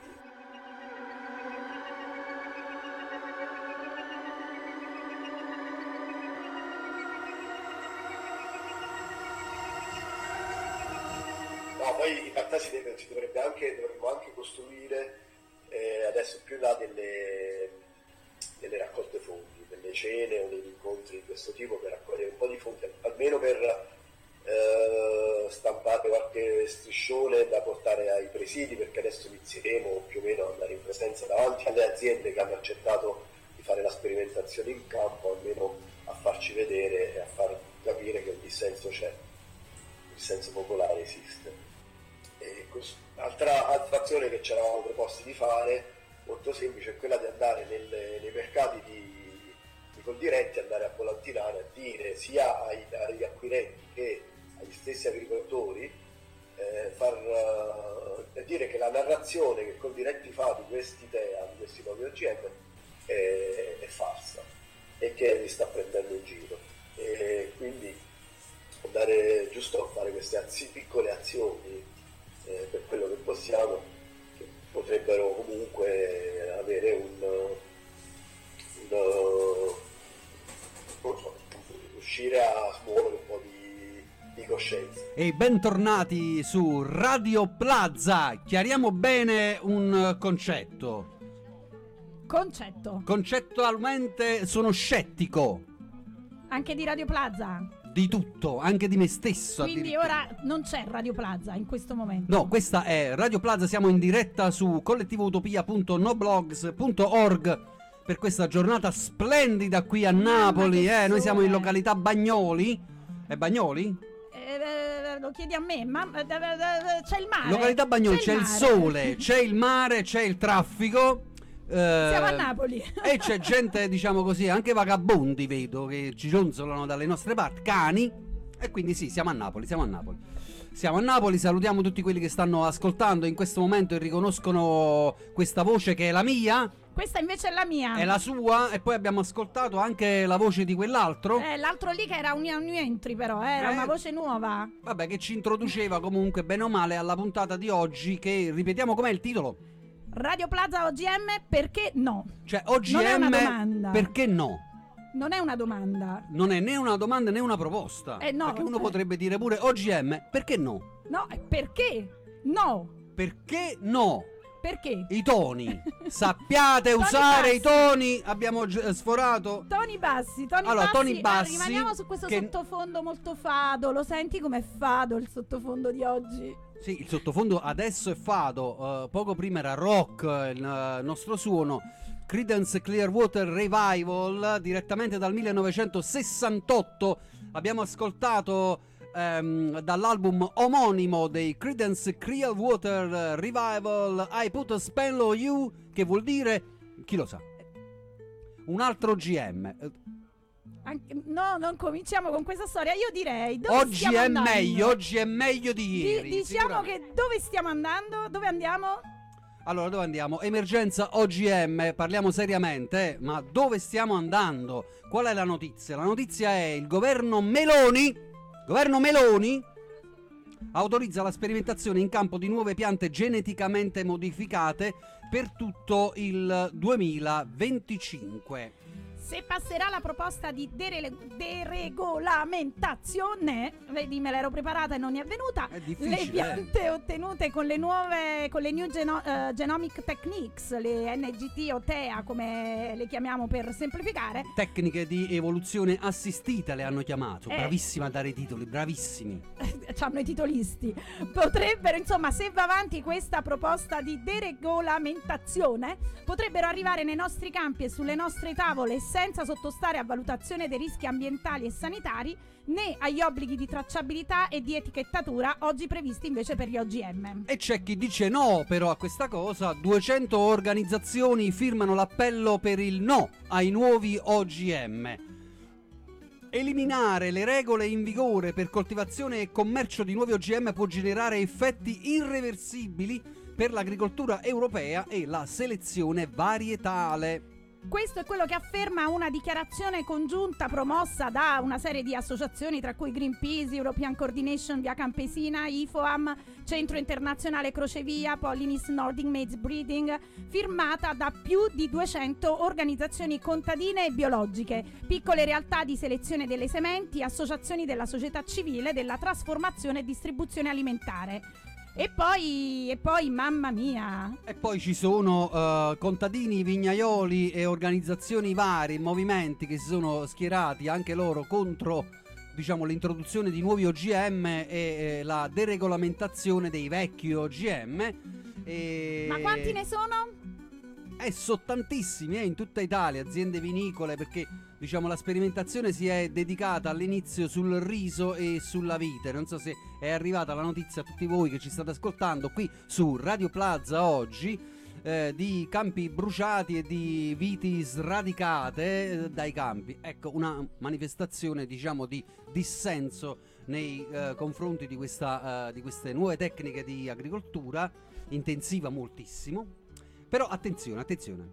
No, poi in realtà si, deve, si dovrebbe anche, dovremmo anche costruire eh, adesso più là delle, delle raccolte fondi, delle cene o degli incontri di questo tipo per raccogliere un po' di fondi, almeno per eh, stampare qualche striscione da portare ai presidi, perché adesso inizieremo più o meno ad andare in presenza davanti alle aziende che hanno accettato di fare la sperimentazione in campo, almeno a farci vedere e a far capire che il dissenso c'è, il dissenso popolare esiste. E altra, altra azione che ci eravamo proposti di fare, molto semplice, è quella di andare nelle, nei mercati di, di Coldiretti, andare a volantinare, a dire sia ai, agli acquirenti che agli stessi agricoltori, eh, far uh, dire che la narrazione che Coldiretti fa di questi T E A, di questi nuovi O G M, è, è falsa e che li sta prendendo in giro. E quindi andare giusto a fare queste azi, piccole azioni eh, per quello che possiamo, che potrebbero comunque avere un, un, non so, riuscire a smuovere un po' di, di coscienza. E bentornati su Radio Plaza. Chiariamo bene un concetto. Concetto. Concettualmente sono scettico. Anche di Radio Plaza. Di tutto, anche di me stesso. Quindi ora non c'è Radio Plaza in questo momento. No, questa è Radio Plaza, siamo in diretta su collettivoutopia punto noblogs punto org per questa giornata splendida qui a Napoli, eh. Noi siamo in località Bagnoli. È Bagnoli? Eh, lo chiedi a me, ma c'è il mare. Località Bagnoli, c'è, c'è il, il sole, c'è il mare, c'è il traffico. Eh, Siamo a Napoli. E c'è gente, diciamo così, anche vagabondi vedo che ci ronzolano dalle nostre parti, cani. E quindi sì, siamo a Napoli, siamo a Napoli. Siamo a Napoli, salutiamo tutti quelli che stanno ascoltando in questo momento e riconoscono questa voce che è la mia. Questa invece è la mia. È la sua. E poi abbiamo ascoltato anche la voce di quell'altro. Eh, l'altro lì che era un new entry però, eh, era eh, una voce nuova. Vabbè, che ci introduceva comunque bene o male alla puntata di oggi, che ripetiamo com'è il titolo? Radio Plaza O G M, perché no? Cioè O G M, non è una domanda. Perché no? Non è una domanda. Non è né una domanda né una proposta. Eh no. Perché uno eh. potrebbe dire pure O G M, perché no? No, perché? No. Perché no? Perché? I toni. Sappiate Toni usare bassi. i toni. Abbiamo gi- sforato. Toni bassi, toni Allora, bassi. toni bassi, Ah, rimaniamo su questo che- sottofondo molto fado. Lo senti com'è fado il sottofondo di oggi? Sì, il sottofondo adesso è fado. uh, Poco prima era rock, il uh, nostro suono. Creedence Clearwater Revival, direttamente dal millenovecentosessantotto. Abbiamo ascoltato um, dall'album omonimo dei Creedence Clearwater Revival I Put a Spell on You, che vuol dire, chi lo sa, un altro O G M. Anche- no, non cominciamo con questa storia. Io direi dove Oggi stiamo è andando? meglio, oggi è meglio di Di- ieri. diciamo sicuramente. che dove stiamo andando? Dove andiamo? Allora, dove andiamo? Emergenza O G M, parliamo seriamente, eh? Ma dove stiamo andando? Qual è la notizia? La notizia è il governo Meloni, governo Meloni autorizza la sperimentazione in campo di nuove piante geneticamente modificate per tutto il duemilaventicinque. Se passerà la proposta di dere- deregolamentazione, vedi, me l'ero preparata e non è avvenuta. È difficile, le piante ottenute con le nuove, con le New Geno- uh, Genomic Techniques, le N G T o T E A come le chiamiamo per semplificare, Tecniche di evoluzione assistita le hanno chiamato. Eh. Bravissima a dare i titoli, bravissimi. c'hanno i titolisti, potrebbero, insomma, se va avanti questa proposta di deregolamentazione, potrebbero arrivare nei nostri campi e sulle nostre tavole senza sottostare a valutazione dei rischi ambientali e sanitari né agli obblighi di tracciabilità e di etichettatura oggi previsti invece per gli O G M. E c'è chi dice no però a questa cosa. duecento organizzazioni firmano l'appello per il no ai nuovi O G M. Eliminare le regole in vigore per coltivazione e commercio di nuovi O G M può generare effetti irreversibili per l'agricoltura europea e la selezione varietale. Questo è quello che afferma una dichiarazione congiunta promossa da una serie di associazioni, tra cui Greenpeace, European Coordination Via Campesina, I F O A M, Centro Internazionale Crocevia, Pollinis Nordic Maize Breeding, firmata da più di duecento organizzazioni contadine e biologiche, piccole realtà di selezione delle sementi, associazioni della società civile, della trasformazione e distribuzione alimentare. E poi, e poi, mamma mia. E poi ci sono uh, contadini, vignaioli e organizzazioni varie, movimenti che si sono schierati anche loro contro, diciamo, l'introduzione di nuovi O G M e eh, la deregolamentazione dei vecchi O G M. E... Ma quanti ne sono? Eh, sono tantissimi, eh, in tutta Italia, aziende vinicole, perché diciamo la sperimentazione si è dedicata all'inizio sul riso e sulla vite. Non so se è arrivata la notizia a tutti voi che ci state ascoltando qui su Radio Plaza oggi, eh, di campi bruciati e di viti sradicate eh, dai campi. Ecco, una manifestazione, diciamo, di dissenso nei eh, confronti di, questa, eh, di queste nuove tecniche di agricoltura intensiva moltissimo. Però attenzione, attenzione.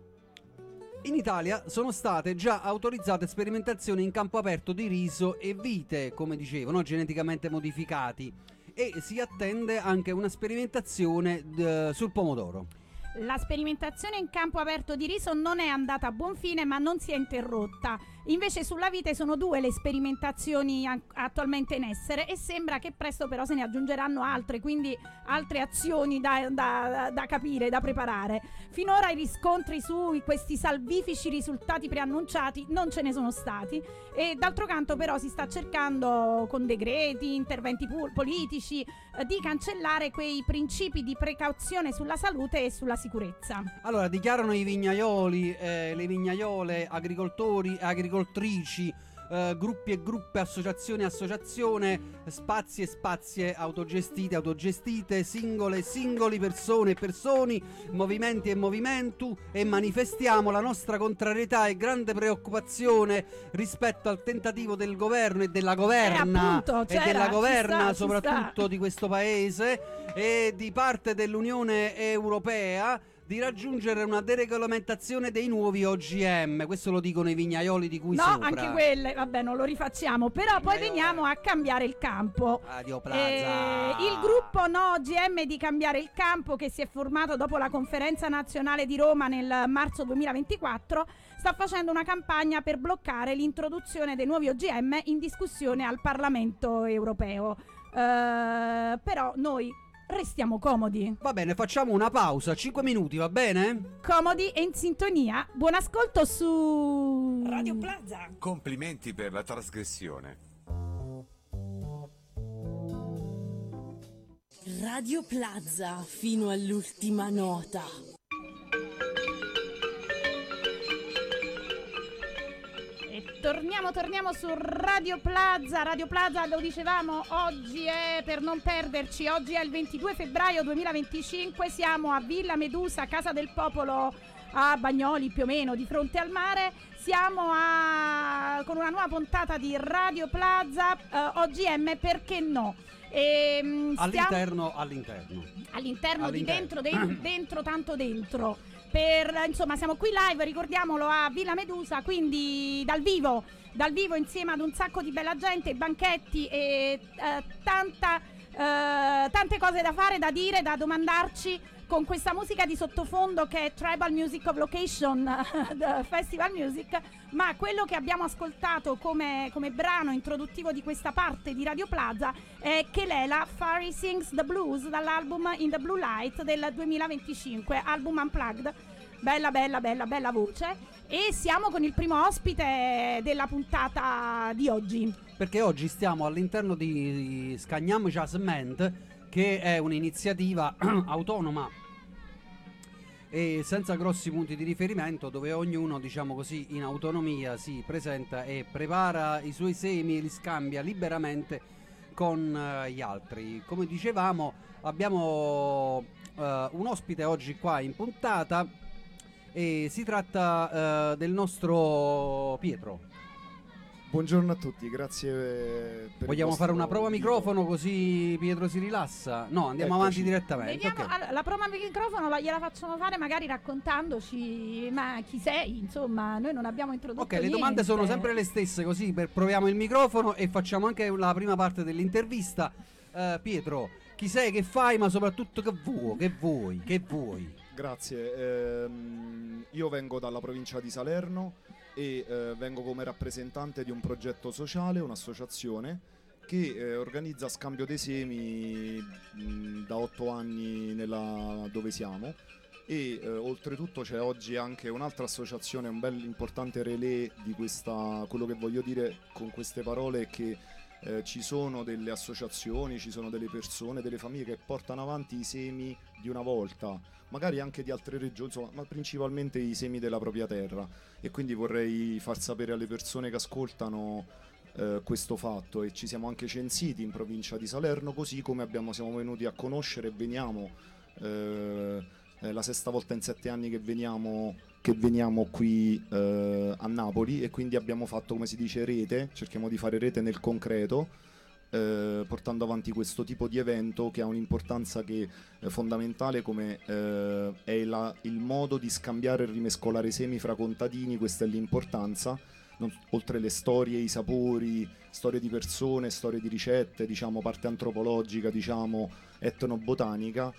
In Italia sono state già autorizzate sperimentazioni in campo aperto di riso e vite, come dicevo, no? Geneticamente modificati, e si attende anche una sperimentazione d- sul pomodoro. La sperimentazione in campo aperto di riso non è andata a buon fine, ma non si è interrotta. Invece sulla vite sono due le sperimentazioni an- attualmente in essere e sembra che presto però se ne aggiungeranno altre, quindi altre azioni da, da, da capire, da preparare. Finora i riscontri su questi salvifici risultati preannunciati non ce ne sono stati, e d'altro canto però si sta cercando con decreti, interventi pu- politici eh, di cancellare quei principi di precauzione sulla salute e sulla sicurezza. Allora, dichiarano i vignaioli, eh, le vignaiole, agricoltori e agricoltrici, eh, gruppi e gruppi, associazioni e associazione, spazi e spazie, autogestite, autogestite, singole e singoli, persone e persone, movimenti e movimentu, e manifestiamo la nostra contrarietà e grande preoccupazione rispetto al tentativo del governo e della governa, eh, appunto, e della ci governa sta, ci soprattutto sta. di questo paese e di parte dell'Unione Europea, di raggiungere una deregolamentazione dei nuovi O G M. Questo lo dicono i vignaioli di cui no, sopra. anche quelle, vabbè, non lo rifacciamo. Però poi veniamo a cambiare il campo. Radio Plaza. Eh, il gruppo No O G M di Cambiare il Campo, che si è formato dopo la conferenza nazionale di Roma nel marzo duemilaventiquattro, sta facendo una campagna per bloccare l'introduzione dei nuovi O G M in discussione al Parlamento europeo. Eh, però noi restiamo comodi. Va bene, facciamo una pausa, cinque minuti, va bene? Comodi e in sintonia. Buon ascolto su Radio Plaza. Complimenti per la trasgressione. Radio Plaza fino all'ultima nota. Torniamo, torniamo su Radio Plaza. Radio Plaza, lo dicevamo, oggi è, per non perderci, oggi è il ventidue febbraio duemilaventicinque. Siamo a Villa Medusa, Casa del Popolo, a Bagnoli più o meno, di fronte al mare. Siamo a, con una nuova puntata di Radio Plaza, eh, O G M, perché no? E, stiamo, all'interno, all'interno. All'interno, all'interno. di dentro, dentro, dentro, tanto dentro. Per, insomma, siamo qui live, ricordiamolo, a Villa Medusa, quindi dal vivo, dal vivo insieme ad un sacco di bella gente, banchetti e eh, tanta, eh, tante cose da fare, da dire, da domandarci con questa musica di sottofondo che è Tribal Music of Location the Festival Music, ma quello che abbiamo ascoltato come, come brano introduttivo di questa parte di Radio Plaza è Kelela Fari Sings the Blues dall'album In the Blue Light del duemilaventicinque, album Unplugged. Bella, bella, bella, bella voce. E siamo con il primo ospite della puntata di oggi. Perché oggi stiamo all'interno di Scagnam Jazzment, che è un'iniziativa autonoma e senza grossi punti di riferimento, dove ognuno, diciamo così, in autonomia si presenta e prepara i suoi semi e li scambia liberamente con uh, gli altri. Come dicevamo, abbiamo uh, un ospite oggi qua in puntata e si tratta uh, del nostro Pietro. Buongiorno a tutti, grazie per Vogliamo fare una prova invito. microfono così Pietro si rilassa? No, andiamo Eccoci. avanti direttamente. Vediamo, ok. allora, la prova microfono la gliela facciamo fare magari raccontandoci ma chi sei, insomma, noi non abbiamo introdotto Ok, le niente. domande sono sempre le stesse, così per proviamo il microfono e facciamo anche la prima parte dell'intervista. Uh, Pietro, chi sei, che fai, ma soprattutto che vuoi, che vuoi, che vuoi? Grazie, ehm, io vengo dalla provincia di Salerno e eh, vengo come rappresentante di un progetto sociale, un'associazione che eh, organizza scambio dei semi mh, da otto anni nella, dove siamo e eh, oltretutto c'è oggi anche un'altra associazione, un bel importante relè di questa, quello che voglio dire con queste parole è che eh, ci sono delle associazioni, ci sono delle persone, delle famiglie che portano avanti i semi di una volta, magari anche di altre regioni, insomma, ma principalmente i semi della propria terra, e quindi vorrei far sapere alle persone che ascoltano eh, questo fatto, e ci siamo anche censiti in provincia di Salerno, così come abbiamo, siamo venuti a conoscere e veniamo eh, è la sesta volta in sette anni che veniamo, che veniamo qui eh, a Napoli, e quindi abbiamo fatto, come si dice, rete, cerchiamo di fare rete nel concreto, eh, portando avanti questo tipo di evento che ha un'importanza che è fondamentale, come eh, è la, il modo di scambiare e rimescolare i semi fra contadini. Questa è l'importanza, non, oltre le storie, i sapori, storie di persone, storie di ricette, diciamo parte antropologica, diciamo etnobotanica.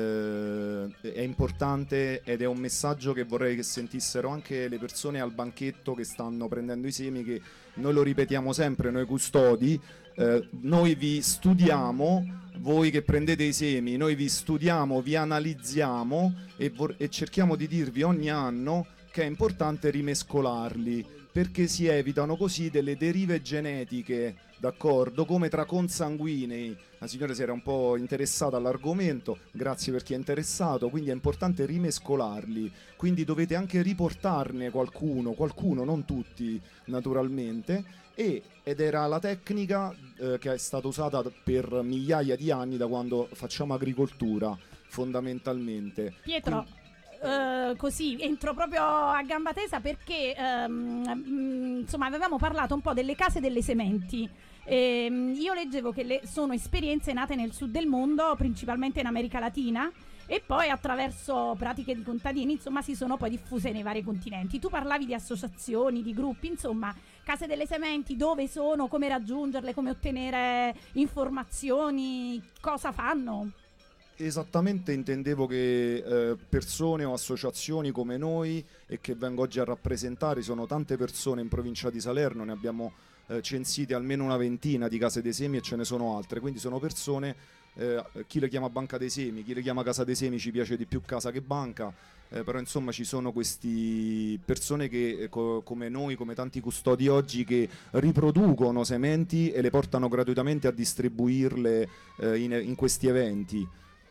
Eh, è importante ed è un messaggio che vorrei che sentissero anche le persone al banchetto che stanno prendendo i semi, che noi lo ripetiamo sempre, noi custodi, eh, noi vi studiamo, voi che prendete i semi, noi vi studiamo, vi analizziamo e, vor- e cerchiamo di dirvi ogni anno che è importante rimescolarli, perché si evitano così delle derive genetiche, d'accordo, come tra consanguinei. La signora si era un po' interessata all'argomento, grazie per chi è interessato, quindi è importante rimescolarli, quindi dovete anche riportarne qualcuno, qualcuno, non tutti naturalmente, e, ed era la tecnica eh, che è stata usata per migliaia di anni, da quando facciamo agricoltura fondamentalmente. Pietro, Uh, così entro proprio a gamba tesa perché um, um, insomma avevamo parlato un po' delle case delle sementi. E, um, io leggevo che le, sono esperienze nate nel sud del mondo, principalmente in America Latina, e poi attraverso pratiche di contadini, insomma, si sono poi diffuse nei vari continenti. Tu parlavi di associazioni, di gruppi, insomma, case delle sementi, dove sono, come raggiungerle, come ottenere informazioni, cosa fanno? Esattamente, intendevo che eh, persone o associazioni come noi, e che vengo oggi a rappresentare, sono tante persone in provincia di Salerno, ne abbiamo eh, censite almeno una ventina di case dei semi e ce ne sono altre, quindi sono persone, eh, chi le chiama banca dei semi, chi le chiama casa dei semi, ci piace di più casa che banca, eh, però insomma ci sono queste persone che eh, co- come noi, come tanti custodi oggi, che riproducono sementi e le portano gratuitamente a distribuirle eh, in, in questi eventi.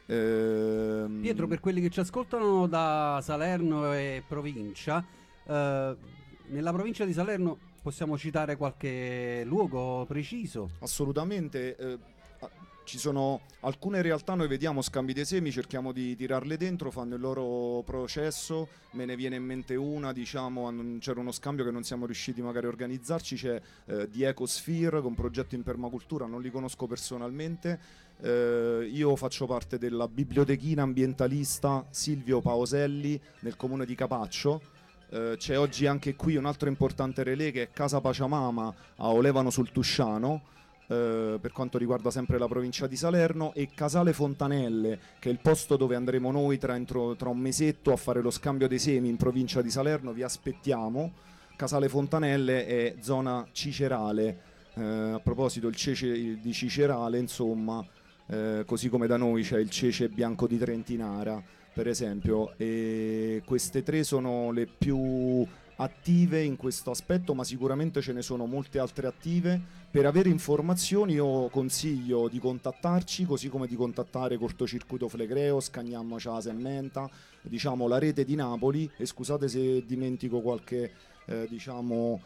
Ehm... Pietro, per quelli che ci ascoltano da Salerno e provincia, eh, nella provincia di Salerno possiamo citare qualche luogo preciso? Assolutamente, eh, ci sono alcune realtà, noi vediamo scambi dei semi, cerchiamo di tirarle dentro, fanno il loro processo, me ne viene in mente una, diciamo, c'era uno scambio che non siamo riusciti magari a organizzarci, c'è eh, di Ecosphere, con progetto in permacultura, non li conosco personalmente. Uh, io faccio parte della bibliotechina ambientalista Silvio Paoselli nel comune di Capaccio. Uh, c'è oggi anche qui un altro importante relè che è Casa Paciamama a Olevano sul Tusciano, eh, per quanto riguarda sempre la provincia di Salerno, e Casale Fontanelle, che è il posto dove andremo noi tra, entro, tra un mesetto a fare lo scambio dei semi in provincia di Salerno. Vi aspettiamo. Casale Fontanelle è zona cicerale, eh, a proposito il cece di Cicerale, insomma, eh, così come da noi c'è il cece bianco di Trentinara, per esempio, e queste tre sono le più attive in questo aspetto, ma sicuramente ce ne sono molte altre attive. Per avere informazioni io consiglio di contattarci, così come di contattare Cortocircuito Flegreo, Scagnammo Ciala Semmenta, diciamo la rete di Napoli, e scusate se dimentico qualche eh, diciamo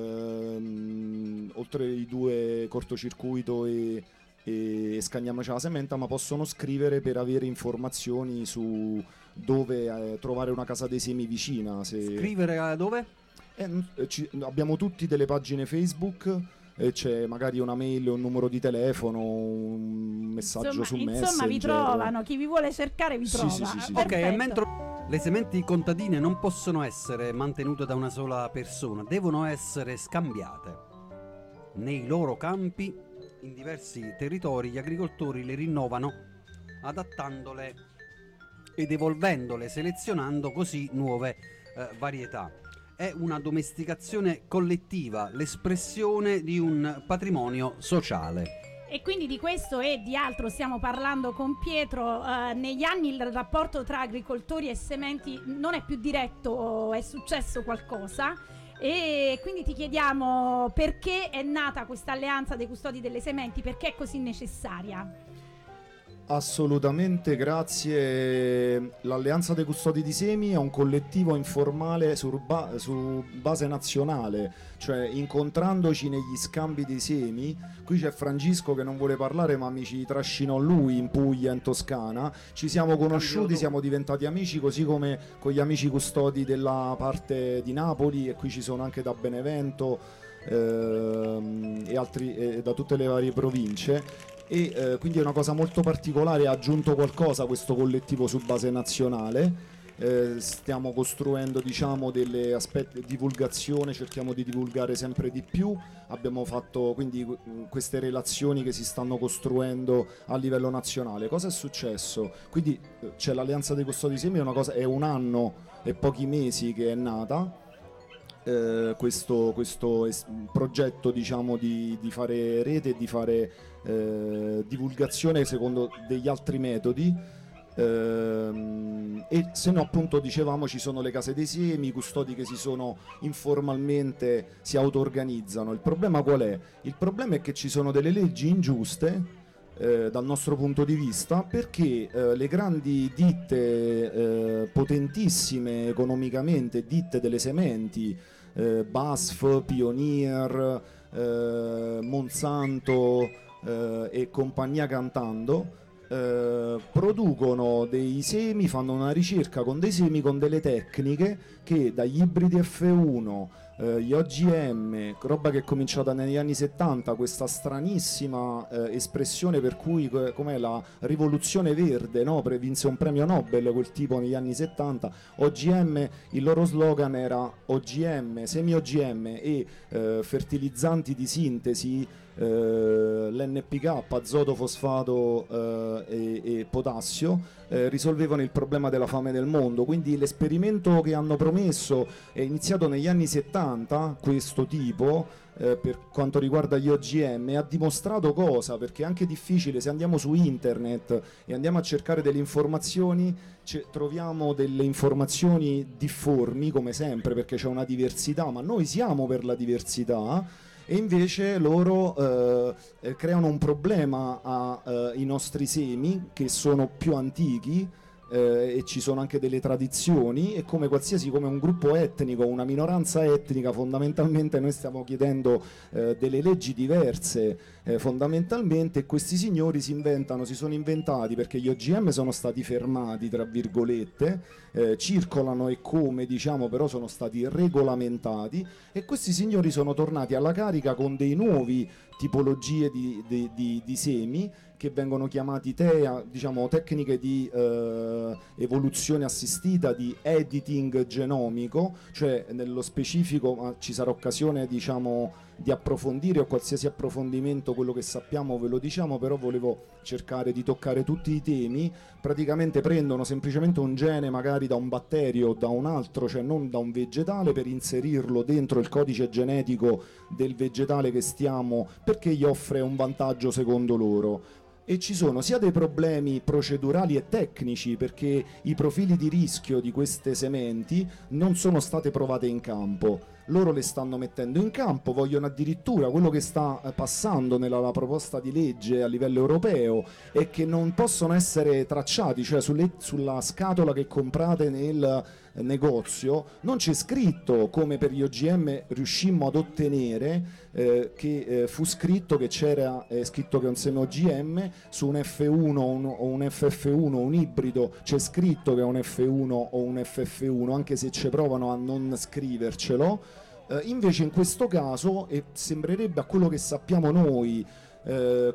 ehm, oltre i due Cortocircuito e e Scagnammo Ciala Semmenta, ma possono scrivere per avere informazioni su dove eh, trovare una casa dei semi vicina. Se... Scrivere a dove? Eh, ci, abbiamo tutti delle pagine Facebook, e c'è magari una mail, un numero di telefono, un messaggio insomma, su insomma Messenger. vi trovano, chi vi vuole cercare vi Sì, trova. sì, sì, sì. Ok, e mentre le sementi contadine non possono essere mantenute da una sola persona, devono essere scambiate. Nei loro campi, in diversi territori, gli agricoltori le rinnovano adattandole ed evolvendole, selezionando così nuove eh, varietà. È una domesticazione collettiva, l'espressione di un patrimonio sociale. E quindi di questo e di altro stiamo parlando con Pietro. Eh, negli anni il rapporto tra agricoltori e sementi non è più diretto, è successo qualcosa. E quindi ti chiediamo perché è nata questa alleanza dei custodi delle sementi, perché è così necessaria? Assolutamente, grazie. L'Alleanza dei Custodi di Semi è un collettivo informale su, ba- su base nazionale, cioè incontrandoci negli scambi dei semi. Qui c'è Francisco che non vuole parlare, ma mi ci trascinò lui in Puglia, in Toscana. Ci siamo conosciuti, siamo diventati amici, così come con gli amici custodi della parte di Napoli, e qui ci sono anche da Benevento ehm, e altri e da tutte le varie province. E eh, quindi è una cosa molto particolare, ha aggiunto qualcosa a questo collettivo su base nazionale. Eh, stiamo costruendo, diciamo, delle aspetti divulgazione, cerchiamo di divulgare sempre di più. Abbiamo fatto quindi mh, queste relazioni che si stanno costruendo a livello nazionale. Cosa è successo? Quindi eh, c'è l'Alleanza dei Custodi di Semi, è una cosa, è un anno e pochi mesi che è nata. Eh, questo, questo es- progetto, diciamo, di, di fare rete, di fare eh, divulgazione secondo degli altri metodi, ehm, e se no, appunto, dicevamo, ci sono le case dei semi, i custodi che si sono informalmente si auto-organizzano. Il problema qual è? Il problema è che ci sono delle leggi ingiuste eh, dal nostro punto di vista, perché eh, le grandi ditte eh, potentissime economicamente, ditte delle sementi, eh, B A S F, Pioneer, eh, Monsanto eh, e compagnia cantando, eh, producono dei semi, fanno una ricerca con dei semi, con delle tecniche che dagli ibridi F uno, eh, gli O G M, roba che è cominciata negli anni settanta, questa stranissima eh, espressione per cui eh, com'è la rivoluzione verde, no? Pre- vinse un premio Nobel quel tipo negli anni settanta. O G M, il loro slogan era O G M, semi O G M e eh, fertilizzanti di sintesi, eh, l'N P K, azoto, fosfato eh, e, e potassio, eh, risolvevano il problema della fame nel mondo. Quindi l'esperimento che hanno promesso è iniziato negli anni settanta, questo tipo, eh, per quanto riguarda gli O G M, ha dimostrato cosa? Perché è anche difficile, se andiamo su internet e andiamo a cercare delle informazioni, c- troviamo delle informazioni difformi, come sempre, perché c'è una diversità, ma noi siamo per la diversità. E invece loro eh, creano un problema ai nostri semi, che sono più antichi, eh, e ci sono anche delle tradizioni, e come qualsiasi, come un gruppo etnico, una minoranza etnica, fondamentalmente noi stiamo chiedendo eh, delle leggi diverse, eh, fondamentalmente, e questi signori si inventano, si sono inventati, perché gli O G M sono stati fermati, tra virgolette, eh, circolano e come, diciamo, però sono stati regolamentati, e questi signori sono tornati alla carica con dei nuovi tipologie di, di, di, di semi, che vengono chiamati T E A, diciamo tecniche di eh, evoluzione assistita, di editing genomico, cioè nello specifico, ma ci sarà occasione, diciamo, di approfondire o qualsiasi approfondimento, quello che sappiamo ve lo diciamo, però volevo cercare di toccare tutti i temi. Praticamente prendono semplicemente un gene magari da un batterio o da un altro, cioè non da un vegetale, per inserirlo dentro il codice genetico del vegetale che stiamo, perché gli offre un vantaggio secondo loro. E ci sono sia dei problemi procedurali e tecnici, perché i profili di rischio di queste sementi non sono state provate in campo. Loro le stanno mettendo in campo, vogliono addirittura, quello che sta passando nella la proposta di legge a livello europeo è che non possono essere tracciati, cioè sulle, sulla scatola che comprate nel negozio non c'è scritto, come per gli O G M riuscimmo ad ottenere, eh, che eh, fu scritto che c'era eh, scritto che è un seme O G M, su un F uno o un, o un F F uno, un ibrido, c'è scritto che è un F uno o un F F uno, anche se ci provano a non scrivercelo. Uh, invece in questo caso, e sembrerebbe a quello che sappiamo noi uh,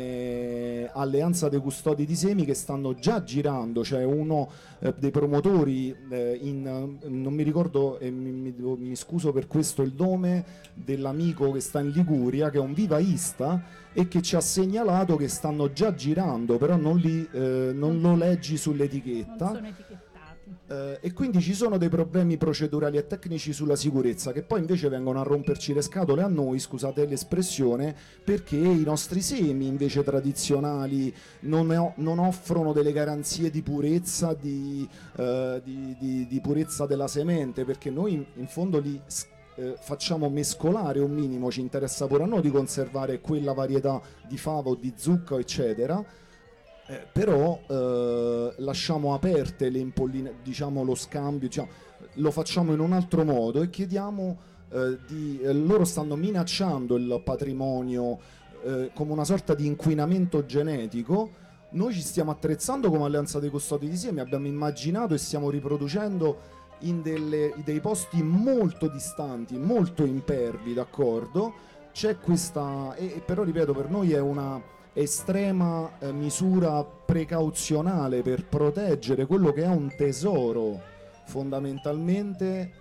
come Alleanza dei Custodi di Semi, che stanno già girando, cioè uno uh, dei promotori uh, in, uh, non mi ricordo e mi, mi, mi scuso per questo il nome dell'amico che sta in Liguria, che è un vivaista e che ci ha segnalato che stanno già girando, però non, li, uh, non lo leggi sull'etichetta. Non sono etichettati. Uh, e quindi ci sono dei problemi procedurali e tecnici sulla sicurezza, che poi invece vengono a romperci le scatole a noi, scusate l'espressione, perché i nostri semi invece tradizionali non, o- non offrono delle garanzie di purezza, di, uh, di, di, di purezza della semente, perché noi in, in fondo li uh, facciamo mescolare un minimo, ci interessa pure a noi di conservare quella varietà di fava o di zucca eccetera. Eh, però eh, lasciamo aperte le impolline, diciamo lo scambio, diciamo, lo facciamo in un altro modo e chiediamo eh, di eh, loro stanno minacciando il patrimonio eh, come una sorta di inquinamento genetico. Noi ci stiamo attrezzando come Alleanza dei Custodi di Semi, abbiamo immaginato e stiamo riproducendo in delle, in dei posti molto distanti, molto impervi, d'accordo? C'è questa, e, e però ripeto, per noi è una estrema eh, misura precauzionale per proteggere quello che è un tesoro fondamentalmente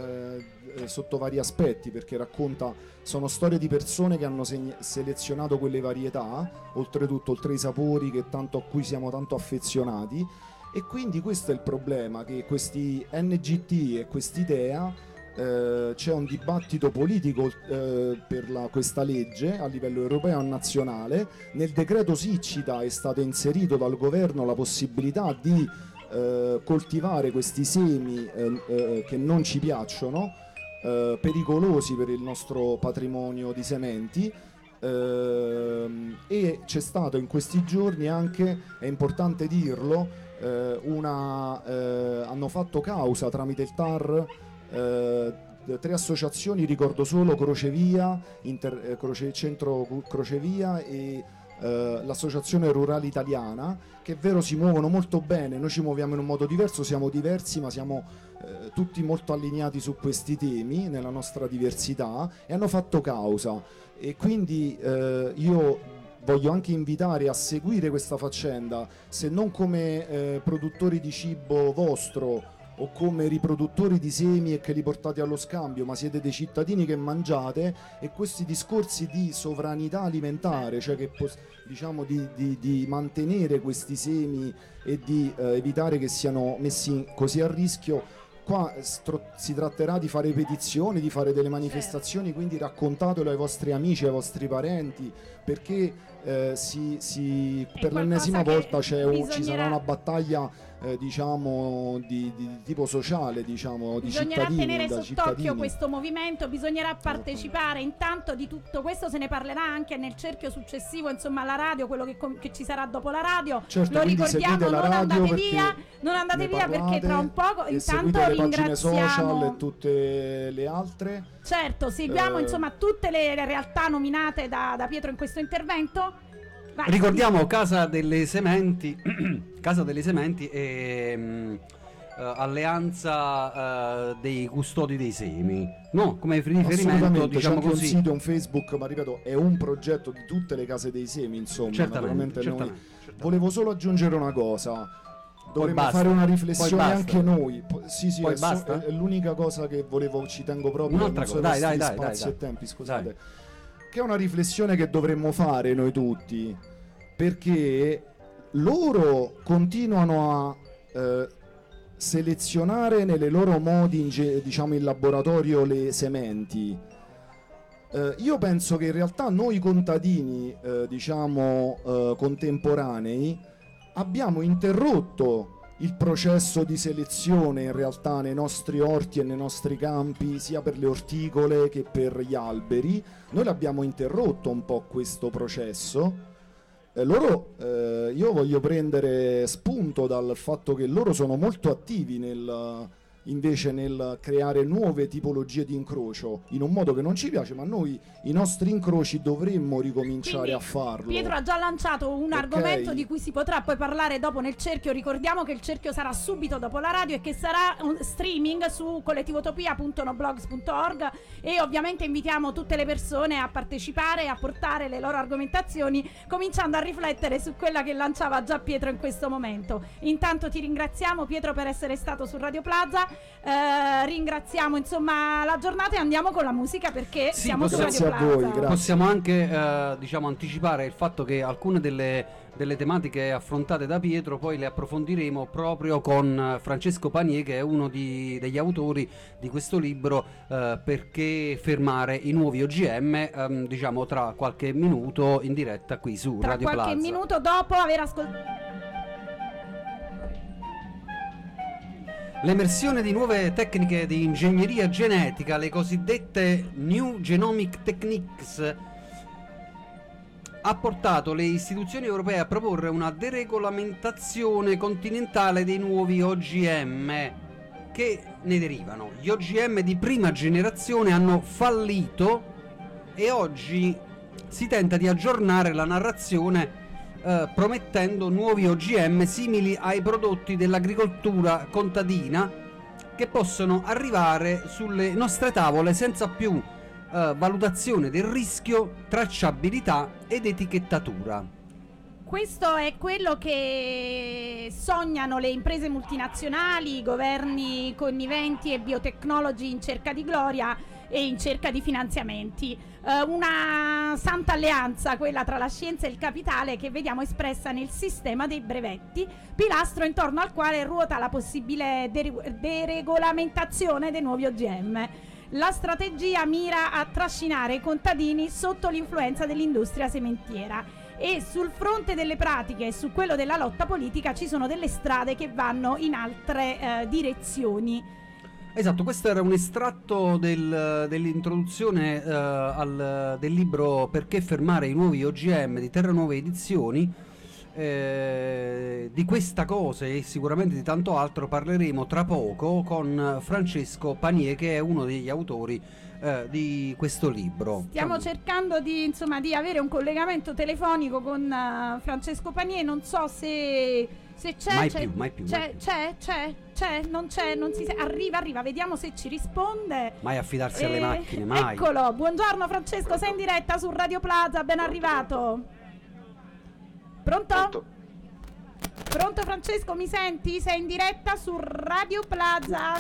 eh, sotto vari aspetti, perché racconta, sono storie di persone che hanno segna- selezionato quelle varietà, oltretutto oltre ai sapori che tanto, a cui siamo tanto affezionati, e quindi questo è il problema, che questi N G T e quest'idea Uh, c'è un dibattito politico uh, per la, questa legge a livello europeo e nazionale. Nel decreto siccità è stata inserito dal governo la possibilità di uh, coltivare questi semi uh, uh, che non ci piacciono, uh, pericolosi per il nostro patrimonio di sementi. Uh, e c'è stato in questi giorni anche, è importante dirlo, uh, una, uh, hanno fatto causa tramite il T A R Uh, tre associazioni, ricordo solo Crocevia, Inter, eh, Croce, Centro Crocevia e uh, l'Associazione Rurale Italiana, che è vero si muovono molto bene, noi ci muoviamo in un modo diverso, siamo diversi ma siamo uh, tutti molto allineati su questi temi nella nostra diversità, e hanno fatto causa, e quindi uh, io voglio anche invitare a seguire questa faccenda, se non come eh, produttori di cibo vostro o come riproduttori di semi e che li portate allo scambio, ma siete dei cittadini che mangiate, e questi discorsi di sovranità alimentare, cioè che pos- diciamo di, di, di mantenere questi semi e di eh, evitare che siano messi così a rischio. Qua stro- si tratterà di fare petizioni, di fare delle manifestazioni, quindi raccontatelo ai vostri amici, ai vostri parenti, perché eh, si, si, per l'ennesima volta c'è un, bisognerà... ci sarà una battaglia eh, diciamo di, di, di tipo sociale, diciamo, di bisognerà cittadini, tenere da sott'occhio cittadini. questo movimento, bisognerà partecipare. Intanto di tutto questo se ne parlerà anche nel cerchio successivo, insomma alla radio, quello che, com- che ci sarà dopo la radio. Certo, lo quindi ricordiamo, seguite la non radio andate perché via, non andate ne via parlate, perché tra un poco e intanto seguite le pagine ringraziamo social e tutte le altre. Certo, seguiamo Eh, insomma tutte le, le realtà nominate da, da Pietro in questo intervento. Vai. Ricordiamo Casa delle Sementi, Casa delle Sementi e mh, uh, Alleanza uh, dei Custodi dei Semi, no? Come riferimento, Assolutamente, diciamo c'è anche così. un sito, un Facebook, ma ripeto, è un progetto di tutte le case dei semi, insomma. Certamente, Naturalmente certamente, noi... certamente. Volevo solo aggiungere una cosa. dovremmo basta. fare una Poi riflessione basta. anche noi. Po- sì, sì, Poi è, so- basta? è l'unica cosa che volevo, ci tengo proprio. Un'altra non so cosa, i dai, nostri dai, dai, spazi dai, e dai. tempi, scusate. Che è una riflessione che dovremmo fare noi tutti, perché loro continuano a eh, selezionare nelle loro modi, in ge- diciamo in laboratorio, le sementi. Eh, io penso che in realtà noi contadini, eh, diciamo eh, contemporanei, abbiamo interrotto il processo di selezione in realtà nei nostri orti e nei nostri campi, sia per le orticole che per gli alberi. Noi l'abbiamo interrotto un po' questo processo. Eh, loro, eh, io voglio prendere spunto dal fatto che loro sono molto attivi nel, invece nel creare nuove tipologie di incrocio, in un modo che non ci piace, ma noi i nostri incroci dovremmo ricominciare Quindi, a farlo. Pietro ha già lanciato un Ok. argomento di cui si potrà poi parlare dopo nel cerchio. Ricordiamo che il cerchio sarà subito dopo la radio e che sarà un streaming su collettivotopia punto noblogs punto org, e ovviamente invitiamo tutte le persone a partecipare e a portare le loro argomentazioni, cominciando a riflettere su quella che lanciava già Pietro in questo momento. Intanto ti ringraziamo, Pietro, per essere stato su Radio Plaza. Eh, ringraziamo insomma la giornata e andiamo con la musica, perché Sì, siamo su possiamo- Radio Plaza. Possiamo anche eh, diciamo anticipare il fatto che alcune delle, delle tematiche affrontate da Pietro poi le approfondiremo proprio con eh, Francesco Panier, che è uno di- degli autori di questo libro, eh, Perché fermare i nuovi O G M, ehm, diciamo tra qualche minuto in diretta qui su Tra Radio qualche Plaza. minuto dopo aver ascoltato. L'emersione di nuove tecniche di ingegneria genetica, le cosiddette New Genomic Techniques, ha portato le istituzioni europee a proporre una deregolamentazione continentale dei nuovi O G M. Che ne derivano? Gli O G M di prima generazione hanno fallito e oggi si tenta di aggiornare la narrazione eh, promettendo nuovi O G M simili ai prodotti dell'agricoltura contadina, che possono arrivare sulle nostre tavole senza più eh, valutazione del rischio, tracciabilità ed etichettatura. Questo è quello che sognano le imprese multinazionali, i governi conniventi e biotecnologi in cerca di gloria e in cerca di finanziamenti. Eh, una santa alleanza, quella tra la scienza e il capitale, che vediamo espressa nel sistema dei brevetti, pilastro intorno al quale ruota la possibile dere- deregolamentazione dei nuovi O G M. La strategia mira a trascinare i contadini sotto l'influenza dell'industria sementiera. E sul fronte delle pratiche e su quello della lotta politica ci sono delle strade che vanno in altre eh, direzioni. Esatto, questo era un estratto del- dell'introduzione eh, al- del libro Perché fermare i nuovi O G M di Terranuove Edizioni. Eh, di questa cosa e sicuramente di tanto altro parleremo tra poco con Francesco Panier, che è uno degli autori eh, di questo libro. Stiamo cercando di, insomma, di avere un collegamento telefonico con uh, Francesco Panier. Non so se, se c'è. Mai c'è, più, mai più, C'è, mai più. c'è, c'è, c'è, non c'è, non si se- arriva, arriva, vediamo se ci risponde. Mai affidarsi alle Eh, macchine, mai. Eccolo, buongiorno Francesco, sei in diretta su Radio Plaza, ben arrivato. Pronto? Pronto? Pronto Francesco, mi senti? Sei in diretta su Radio Plaza.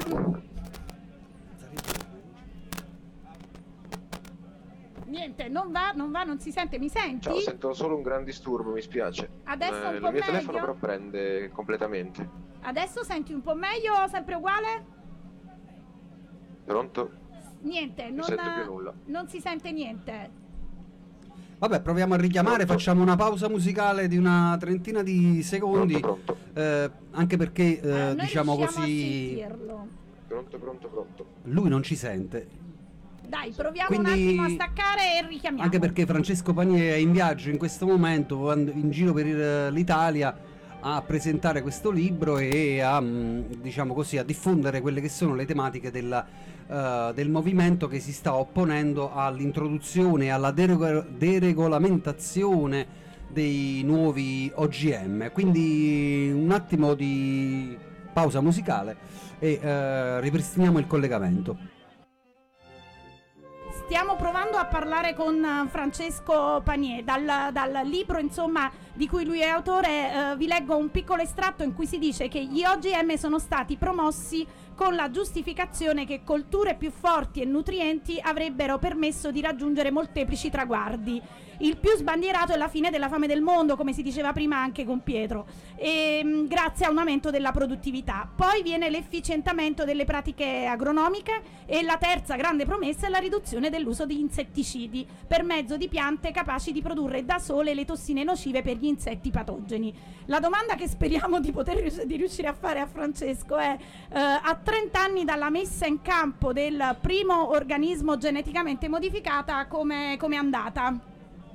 Niente, non va, non va, non si sente, mi senti? Ciao, sento solo un gran disturbo, mi spiace. Adesso un il po' mio telefono meglio? però prende completamente. Adesso senti un po' meglio o sempre uguale? Pronto? Niente, non, sento più nulla. non si sente niente. Vabbè, proviamo a richiamare, facciamo una pausa musicale di una trentina di secondi. Pronto, eh, anche perché, eh, Noi diciamo riusciamo così, a sentirlo. Pronto, pronto, pronto. lui non ci sente. Dai, proviamo Quindi- un attimo a staccare e richiamiamo. Anche perché Francesco Panier è in viaggio in questo momento, and- in giro per il- l'Italia a presentare questo libro e a, mh, diciamo così, a diffondere quelle che sono le tematiche della, eh, del movimento che si sta opponendo all'introduzione e alla derego- deregolamentazione dei nuovi O G M. Quindi un attimo di pausa musicale e eh, ripristiniamo il collegamento. stiamo provando a parlare con uh, Francesco Panier dal, dal libro, insomma, di cui lui è autore. Uh, vi leggo un piccolo estratto in cui si dice che gli O G M sono stati promossi con la giustificazione che colture più forti e nutrienti avrebbero permesso di raggiungere molteplici traguardi. Il più sbandierato è la fine della fame del mondo, come si diceva prima anche con Pietro, e, mh, grazie a un aumento della produttività. Poi viene l'efficientamento delle pratiche agronomiche e la terza grande promessa è la riduzione dell'uso di insetticidi per mezzo di piante capaci di produrre da sole le tossine nocive per gli insetti patogeni. La domanda che speriamo di poter rius- di riuscire a fare a Francesco è eh, a trenta anni dalla messa in campo del primo organismo geneticamente modificata, come è andata?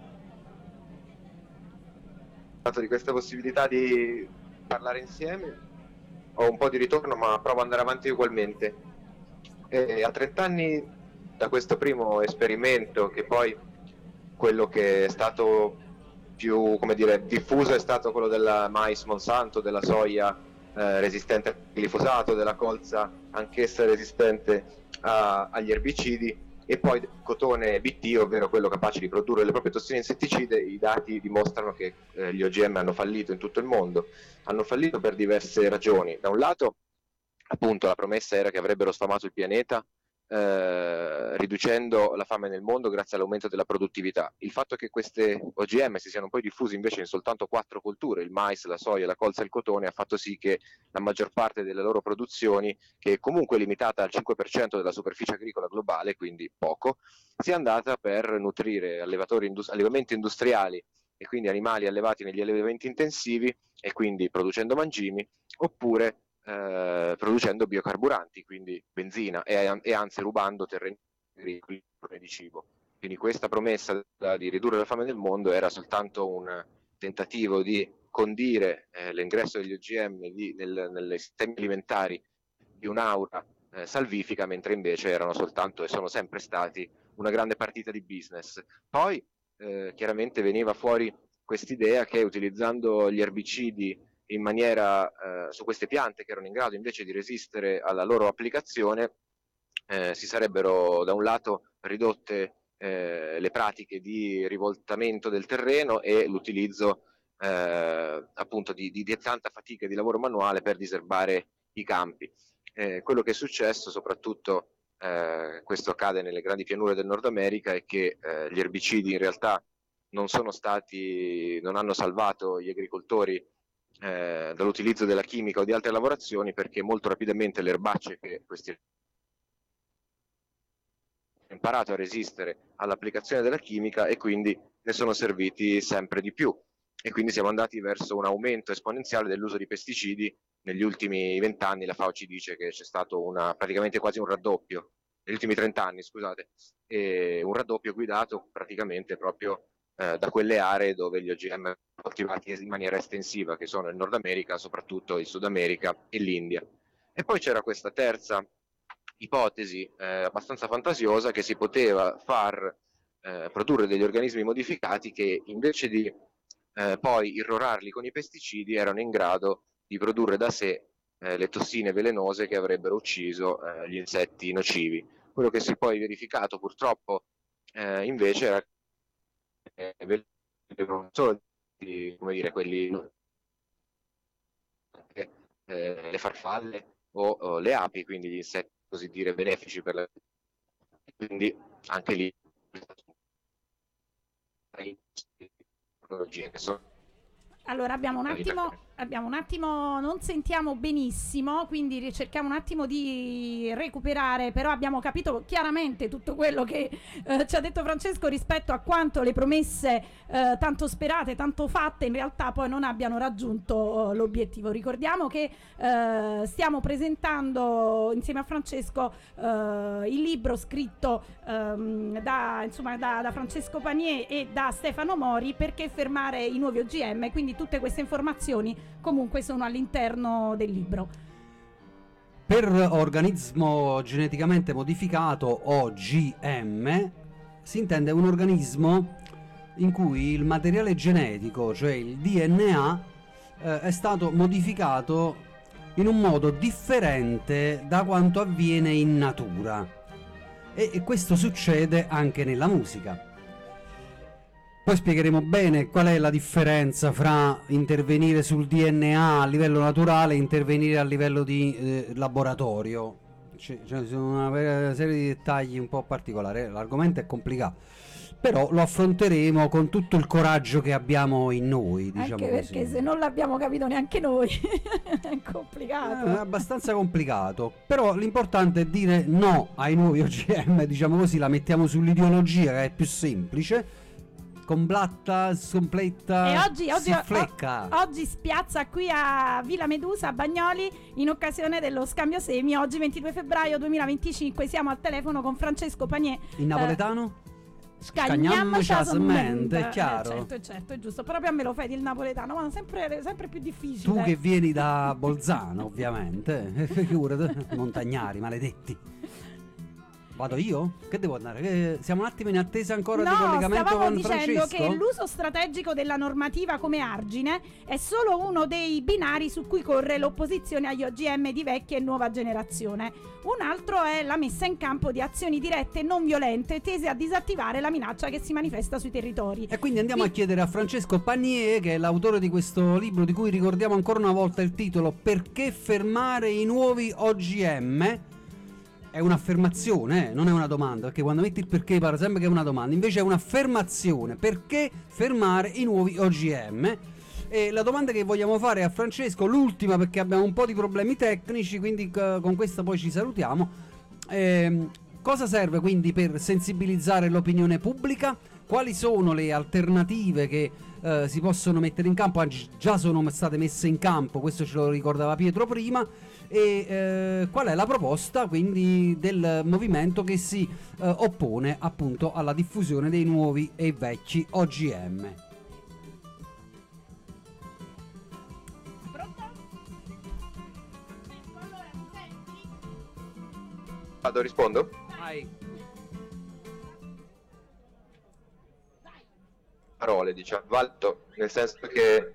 Di questa possibilità di parlare insieme ho un po' di ritorno, ma provo ad andare avanti ugualmente. E a trenta anni da questo primo esperimento, che poi quello che è stato più, come dire, diffuso è stato quello del mais Monsanto, della soia eh, resistente al glifosato, della colza anch'essa resistente a, agli erbicidi, e poi cotone B T, ovvero quello capace di produrre le proprie tossine insetticide. I dati dimostrano che eh, gli O G M hanno fallito in tutto il mondo, hanno fallito per diverse ragioni. Da un lato, appunto, la promessa era che avrebbero sfamato il pianeta, eh, riducendo la fame nel mondo grazie all'aumento della produttività. Il fatto che queste O G M si siano poi diffusi invece in soltanto quattro colture, il mais, la soia, la colza e il cotone, ha fatto sì che la maggior parte delle loro produzioni, che è comunque limitata al cinque per cento della superficie agricola globale, quindi poco, sia andata per nutrire allevatori indus- allevamenti industriali e quindi animali allevati negli allevamenti intensivi e quindi producendo mangimi, oppure Eh, producendo biocarburanti, quindi benzina, e, e anzi rubando terreni agricoli di cibo. Quindi questa promessa da, di ridurre la fame nel mondo era soltanto un tentativo di condire eh, l'ingresso degli O G M di, nel, nelle sistemi alimentari di un'aura eh, salvifica, mentre invece erano soltanto e sono sempre stati una grande partita di business. Poi eh, chiaramente veniva fuori quest'idea che utilizzando gli erbicidi in maniera eh, su queste piante che erano in grado invece di resistere alla loro applicazione, eh, si sarebbero da un lato ridotte eh, le pratiche di rivoltamento del terreno e l'utilizzo eh, appunto di, di, di tanta fatica di lavoro manuale per diserbare i campi. Eh, quello che è successo, soprattutto eh, questo accade nelle grandi pianure del Nord America, è che eh, gli erbicidi in realtà non sono stati, non hanno salvato gli agricoltori Eh, dall'utilizzo della chimica o di altre lavorazioni, perché molto rapidamente le erbacce che questi hanno imparato a resistere all'applicazione della chimica e quindi ne sono serviti sempre di più, e quindi siamo andati verso un aumento esponenziale dell'uso di pesticidi. Negli ultimi vent'anni la FAO ci dice che c'è stato una, praticamente quasi un raddoppio, negli ultimi trent'anni scusate, e un raddoppio guidato praticamente proprio eh, da quelle aree dove gli O G M coltivati in maniera estensiva, che sono il Nord America, soprattutto il Sud America e l'India. E poi c'era questa terza ipotesi eh, abbastanza fantasiosa, che si poteva far eh, produrre degli organismi modificati che invece di eh, poi irrorarli con i pesticidi erano in grado di produrre da sé eh, le tossine velenose che avrebbero ucciso eh, gli insetti nocivi. Quello che si è poi verificato purtroppo eh, invece era che eh, non solo come dire, quelli eh, le farfalle o, o le api, quindi gli insetti così dire benefici per la, quindi anche lì tecnologie che sono. Allora abbiamo un attimo, abbiamo un attimo, non sentiamo benissimo, quindi cerchiamo un attimo di recuperare, però abbiamo capito chiaramente tutto quello che eh, ci ha detto Francesco rispetto a quanto le promesse eh, tanto sperate, tanto fatte, in realtà poi non abbiano raggiunto eh, l'obiettivo. Ricordiamo che eh, stiamo presentando insieme a Francesco eh, il libro scritto ehm, da, insomma, da, da Francesco Panier e da Stefano Mori, Perché fermare i nuovi O G M, quindi tutte queste informazioni comunque sono all'interno del libro. Per organismo geneticamente modificato, O G M, si intende un organismo in cui il materiale genetico, cioè il D N A, eh, è stato modificato in un modo differente da quanto avviene in natura. e, e questo succede anche nella musica. Poi spiegheremo bene qual è la differenza fra intervenire sul D N A a livello naturale e intervenire a livello di eh, laboratorio. Ci cioè, sono una serie di dettagli un po' particolari, l'argomento è complicato, però lo affronteremo con tutto il coraggio che abbiamo in noi, diciamo. Anche perché così. se non l'abbiamo capito neanche noi è complicato. È abbastanza complicato, però l'importante è dire no ai nuovi O G M, diciamo così, la mettiamo sull'ideologia che è più semplice, combatta, scompletta, E oggi, oggi, si flecca. o- oggi spiazza qui a Villa Medusa a Bagnoli in occasione dello scambio semi. Oggi ventidue febbraio duemilaventicinque siamo al telefono con Francesco Panier. In napoletano? Scagnam ciasmente, è Eh, chiaro. certo, certo, è giusto. Proprio a me lo fai il napoletano, ma sempre, sempre più difficile. Tu che vieni da Bolzano, ovviamente. Figurati, montagnari, maledetti. Vado io? Che devo andare? Che siamo un attimo in attesa ancora No, di collegamento stavamo con dicendo Francesco? che l'uso strategico della normativa come argine è solo uno dei binari su cui corre l'opposizione agli O G M di vecchia e nuova generazione. Un altro è la messa in campo di azioni dirette e non violente tese a disattivare la minaccia che si manifesta sui territori. E quindi andiamo a chiedere a Francesco Panier, che è l'autore di questo libro di cui ricordiamo ancora una volta il titolo, Perché fermare i nuovi O G M? È un'affermazione, eh? Non è una domanda, perché quando metti il perché pare sempre che è una domanda, invece è un'affermazione. Perché fermare i nuovi O G M? E la domanda che vogliamo fare a Francesco, l'ultima perché abbiamo un po' di problemi tecnici, quindi c- con questa poi ci salutiamo. Ehm, cosa serve quindi per sensibilizzare l'opinione pubblica? Quali sono le alternative che eh, si possono mettere in campo? Anzi, già sono state messe in campo, questo ce lo ricordava Pietro prima. E eh, qual è la proposta quindi del movimento che si eh, oppone appunto alla diffusione dei nuovi e vecchi O G M? Vado, rispondo? Vai. Parole, diciamo, valdo, nel senso che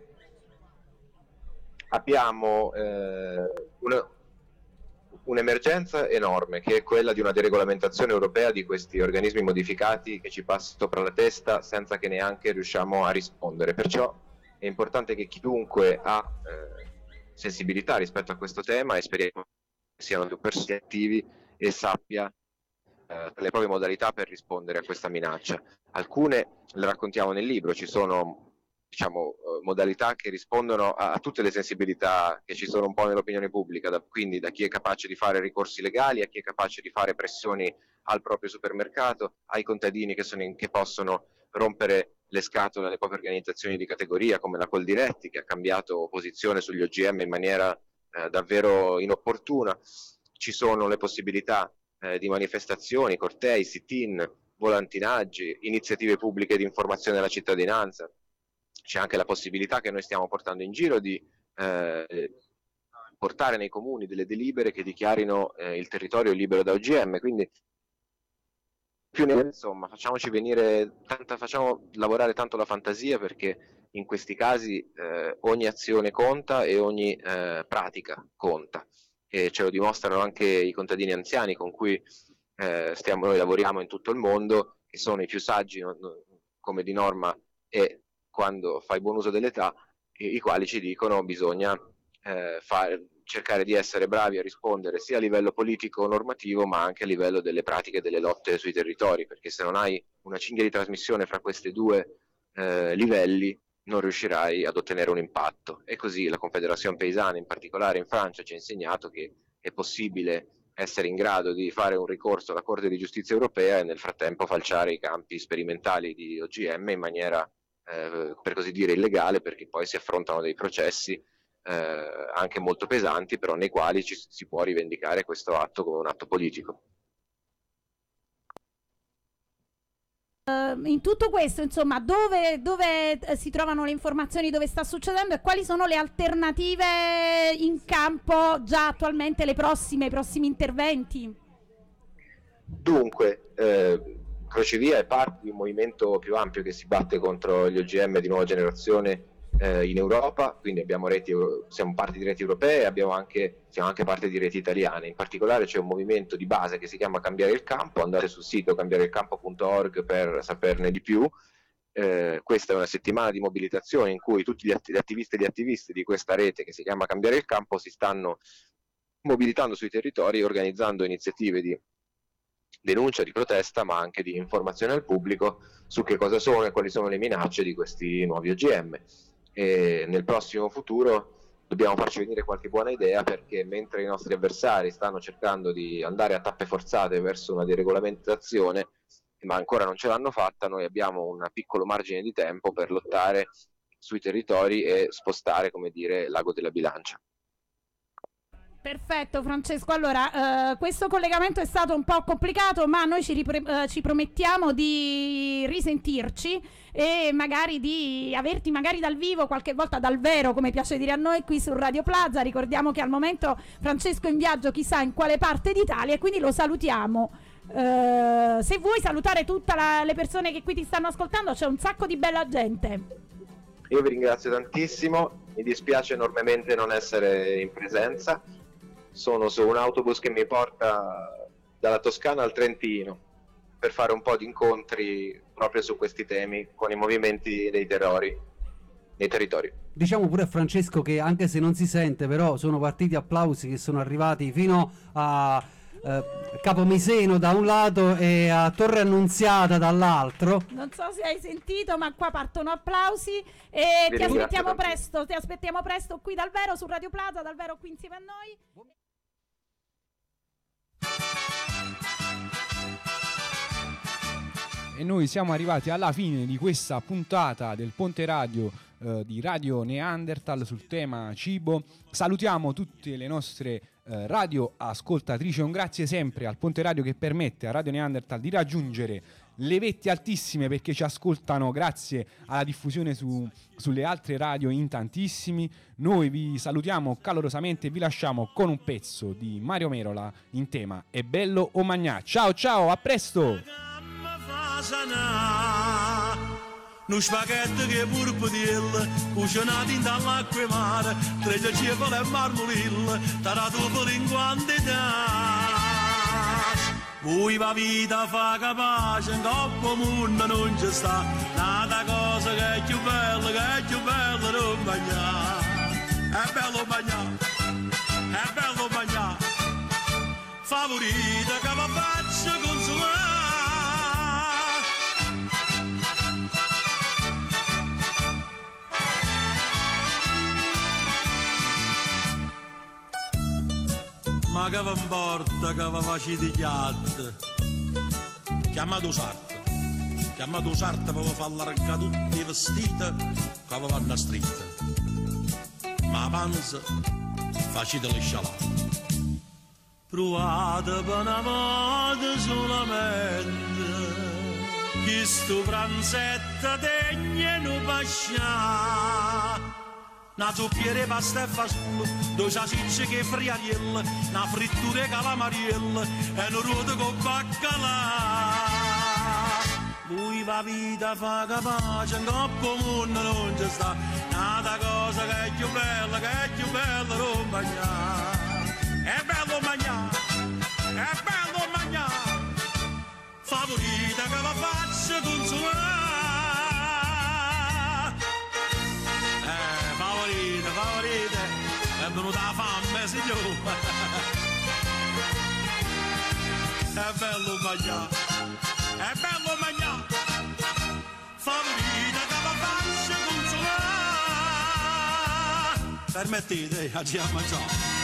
abbiamo eh, una, un'emergenza enorme, che è quella di una deregolamentazione europea di questi organismi modificati che ci passa sopra la testa senza che neanche riusciamo a rispondere. Perciò è importante che chiunque ha eh, sensibilità rispetto a questo tema, e speriamo che siano più persone attivi, e sappia eh, le proprie modalità per rispondere a questa minaccia. Alcune le raccontiamo nel libro, ci sono diciamo eh, modalità che rispondono a, a tutte le sensibilità che ci sono un po' nell'opinione pubblica, da, quindi da chi è capace di fare ricorsi legali a chi è capace di fare pressioni al proprio supermercato, ai contadini che, sono in, che possono rompere le scatole alle proprie organizzazioni di categoria come la Coldiretti, che ha cambiato posizione sugli O G M in maniera eh, davvero inopportuna. Ci sono le possibilità eh, di manifestazioni, cortei, sit-in, volantinaggi, iniziative pubbliche di informazione alla cittadinanza. C'è anche la possibilità che noi stiamo portando in giro di eh, portare nei comuni delle delibere che dichiarino eh, il territorio libero da O G M, quindi più ne, insomma, facciamoci venire tanta, facciamo lavorare tanto la fantasia, perché in questi casi eh, ogni azione conta e ogni eh, pratica conta, e ce lo dimostrano anche i contadini anziani con cui eh, stiamo, noi lavoriamo in tutto il mondo, che sono i più saggi no, no, come di norma, e quando fai buon uso dell'età, i, i quali ci dicono bisogna eh, fare, cercare di essere bravi a rispondere sia a livello politico normativo ma anche a livello delle pratiche delle lotte sui territori, perché se non hai una cinghia di trasmissione fra questi due eh, livelli non riuscirai ad ottenere un impatto. E così la Confédération Paysanne, in particolare in Francia, ci ha insegnato che è possibile essere in grado di fare un ricorso alla Corte di Giustizia Europea e nel frattempo falciare i campi sperimentali di O G M in maniera eh, per così dire illegale, perché poi si affrontano dei processi eh, anche molto pesanti, però nei quali ci, si può rivendicare questo atto come un atto politico. Uh, in tutto questo, insomma, dove, dove eh, si trovano le informazioni, dove sta succedendo e quali sono le alternative in campo già attualmente, le prossime, i prossimi interventi? Dunque, eh, Crocevia è parte di un movimento più ampio che si batte contro gli O G M di nuova generazione eh, in Europa, quindi abbiamo reti, siamo parte di reti europee, abbiamo anche, siamo anche parte di reti italiane. In particolare c'è un movimento di base che si chiama Cambiare il Campo, andate sul sito cambiare il campo punto org per saperne di più. Eh, questa è una settimana di mobilitazione in cui tutti gli, att- gli attivisti e gli attivisti di questa rete che si chiama Cambiare il Campo si stanno mobilitando sui territori, organizzando iniziative di denuncia, di protesta, ma anche di informazione al pubblico su che cosa sono e quali sono le minacce di questi nuovi O G M. E nel prossimo futuro dobbiamo farci venire qualche buona idea, perché mentre i nostri avversari stanno cercando di andare a tappe forzate verso una deregolamentazione, ma ancora non ce l'hanno fatta, noi abbiamo un piccolo margine di tempo per lottare sui territori e spostare, come dire, l'ago della bilancia. Perfetto Francesco, allora eh, questo collegamento è stato un po' complicato, ma noi ci, ripre- eh, ci promettiamo di risentirci e magari di averti magari dal vivo, qualche volta dal vero, come piace dire a noi, qui su Radio Plaza. Ricordiamo che al momento Francesco è in viaggio chissà in quale parte d'Italia e quindi lo salutiamo. Uh, se vuoi salutare tutte le persone che qui ti stanno ascoltando, c'è un sacco di bella gente. Io vi ringrazio tantissimo, mi dispiace enormemente non essere in presenza, sono su un autobus che mi porta dalla Toscana al Trentino per fare un po' di incontri proprio su questi temi con i movimenti dei terrori, dei territori. Diciamo pure a Francesco che anche se non si sente, però sono partiti applausi che sono arrivati fino a Uh, Capomiseno da un lato e a Torre Annunziata dall'altro. Non so se hai sentito, ma qua partono applausi e Vi ti aspettiamo tantissimo. presto, ti aspettiamo presto qui dal vero su Radio Plaza, dal vero qui insieme a noi. E noi siamo arrivati alla fine di questa puntata del Ponte Radio eh, di Radio Neanderthal sul tema cibo. Salutiamo tutte le nostre eh, radio ascoltatrici. Un grazie sempre al Ponte Radio che permette a Radio Neanderthal di raggiungere le vette altissime, perché ci ascoltano grazie alla diffusione su, sulle altre radio in tantissimi. Noi vi salutiamo calorosamente e vi lasciamo con un pezzo di Mario Merola in tema È bello o magnà. Ciao ciao, a presto! Nu spaghetti che purpurille, cucinati in dall'acqua e mare, tre cepole e marmorille, taratufoli in quantità. Poi la vita fa capace, in coppa mondo non ci sta, nata cosa che è più bella, che è più bella non mangiare. È bello mangiare, è bello mangiare, favorita che va faccia consumare. Ma che va in porta, che va facile di chiatte, chiamato sarto, chiamato sarto per far l'arrancare tutti i vestiti che vanno a stritta, ma la panza facile le scialate. Provate per una volta solamente, che sto pranzetto degno non pascià. Una zuppiere pasta e fasullo, due salsicce che friarielle, una frittura e calamarielle e un ruoto con baccalà. Lui va vita fa capace, in coppa mondo non ci sta, nata cosa che è più bella, che è più bella non mangiare. È bello mangiare, è bello mangiare, favorita che la faccia consumare. Favorite, favorite, è venuta la fame, signore. È bello mangiare, è bello mangiare, favorita che la faccia consumare. Permettete, oggi a mangiare.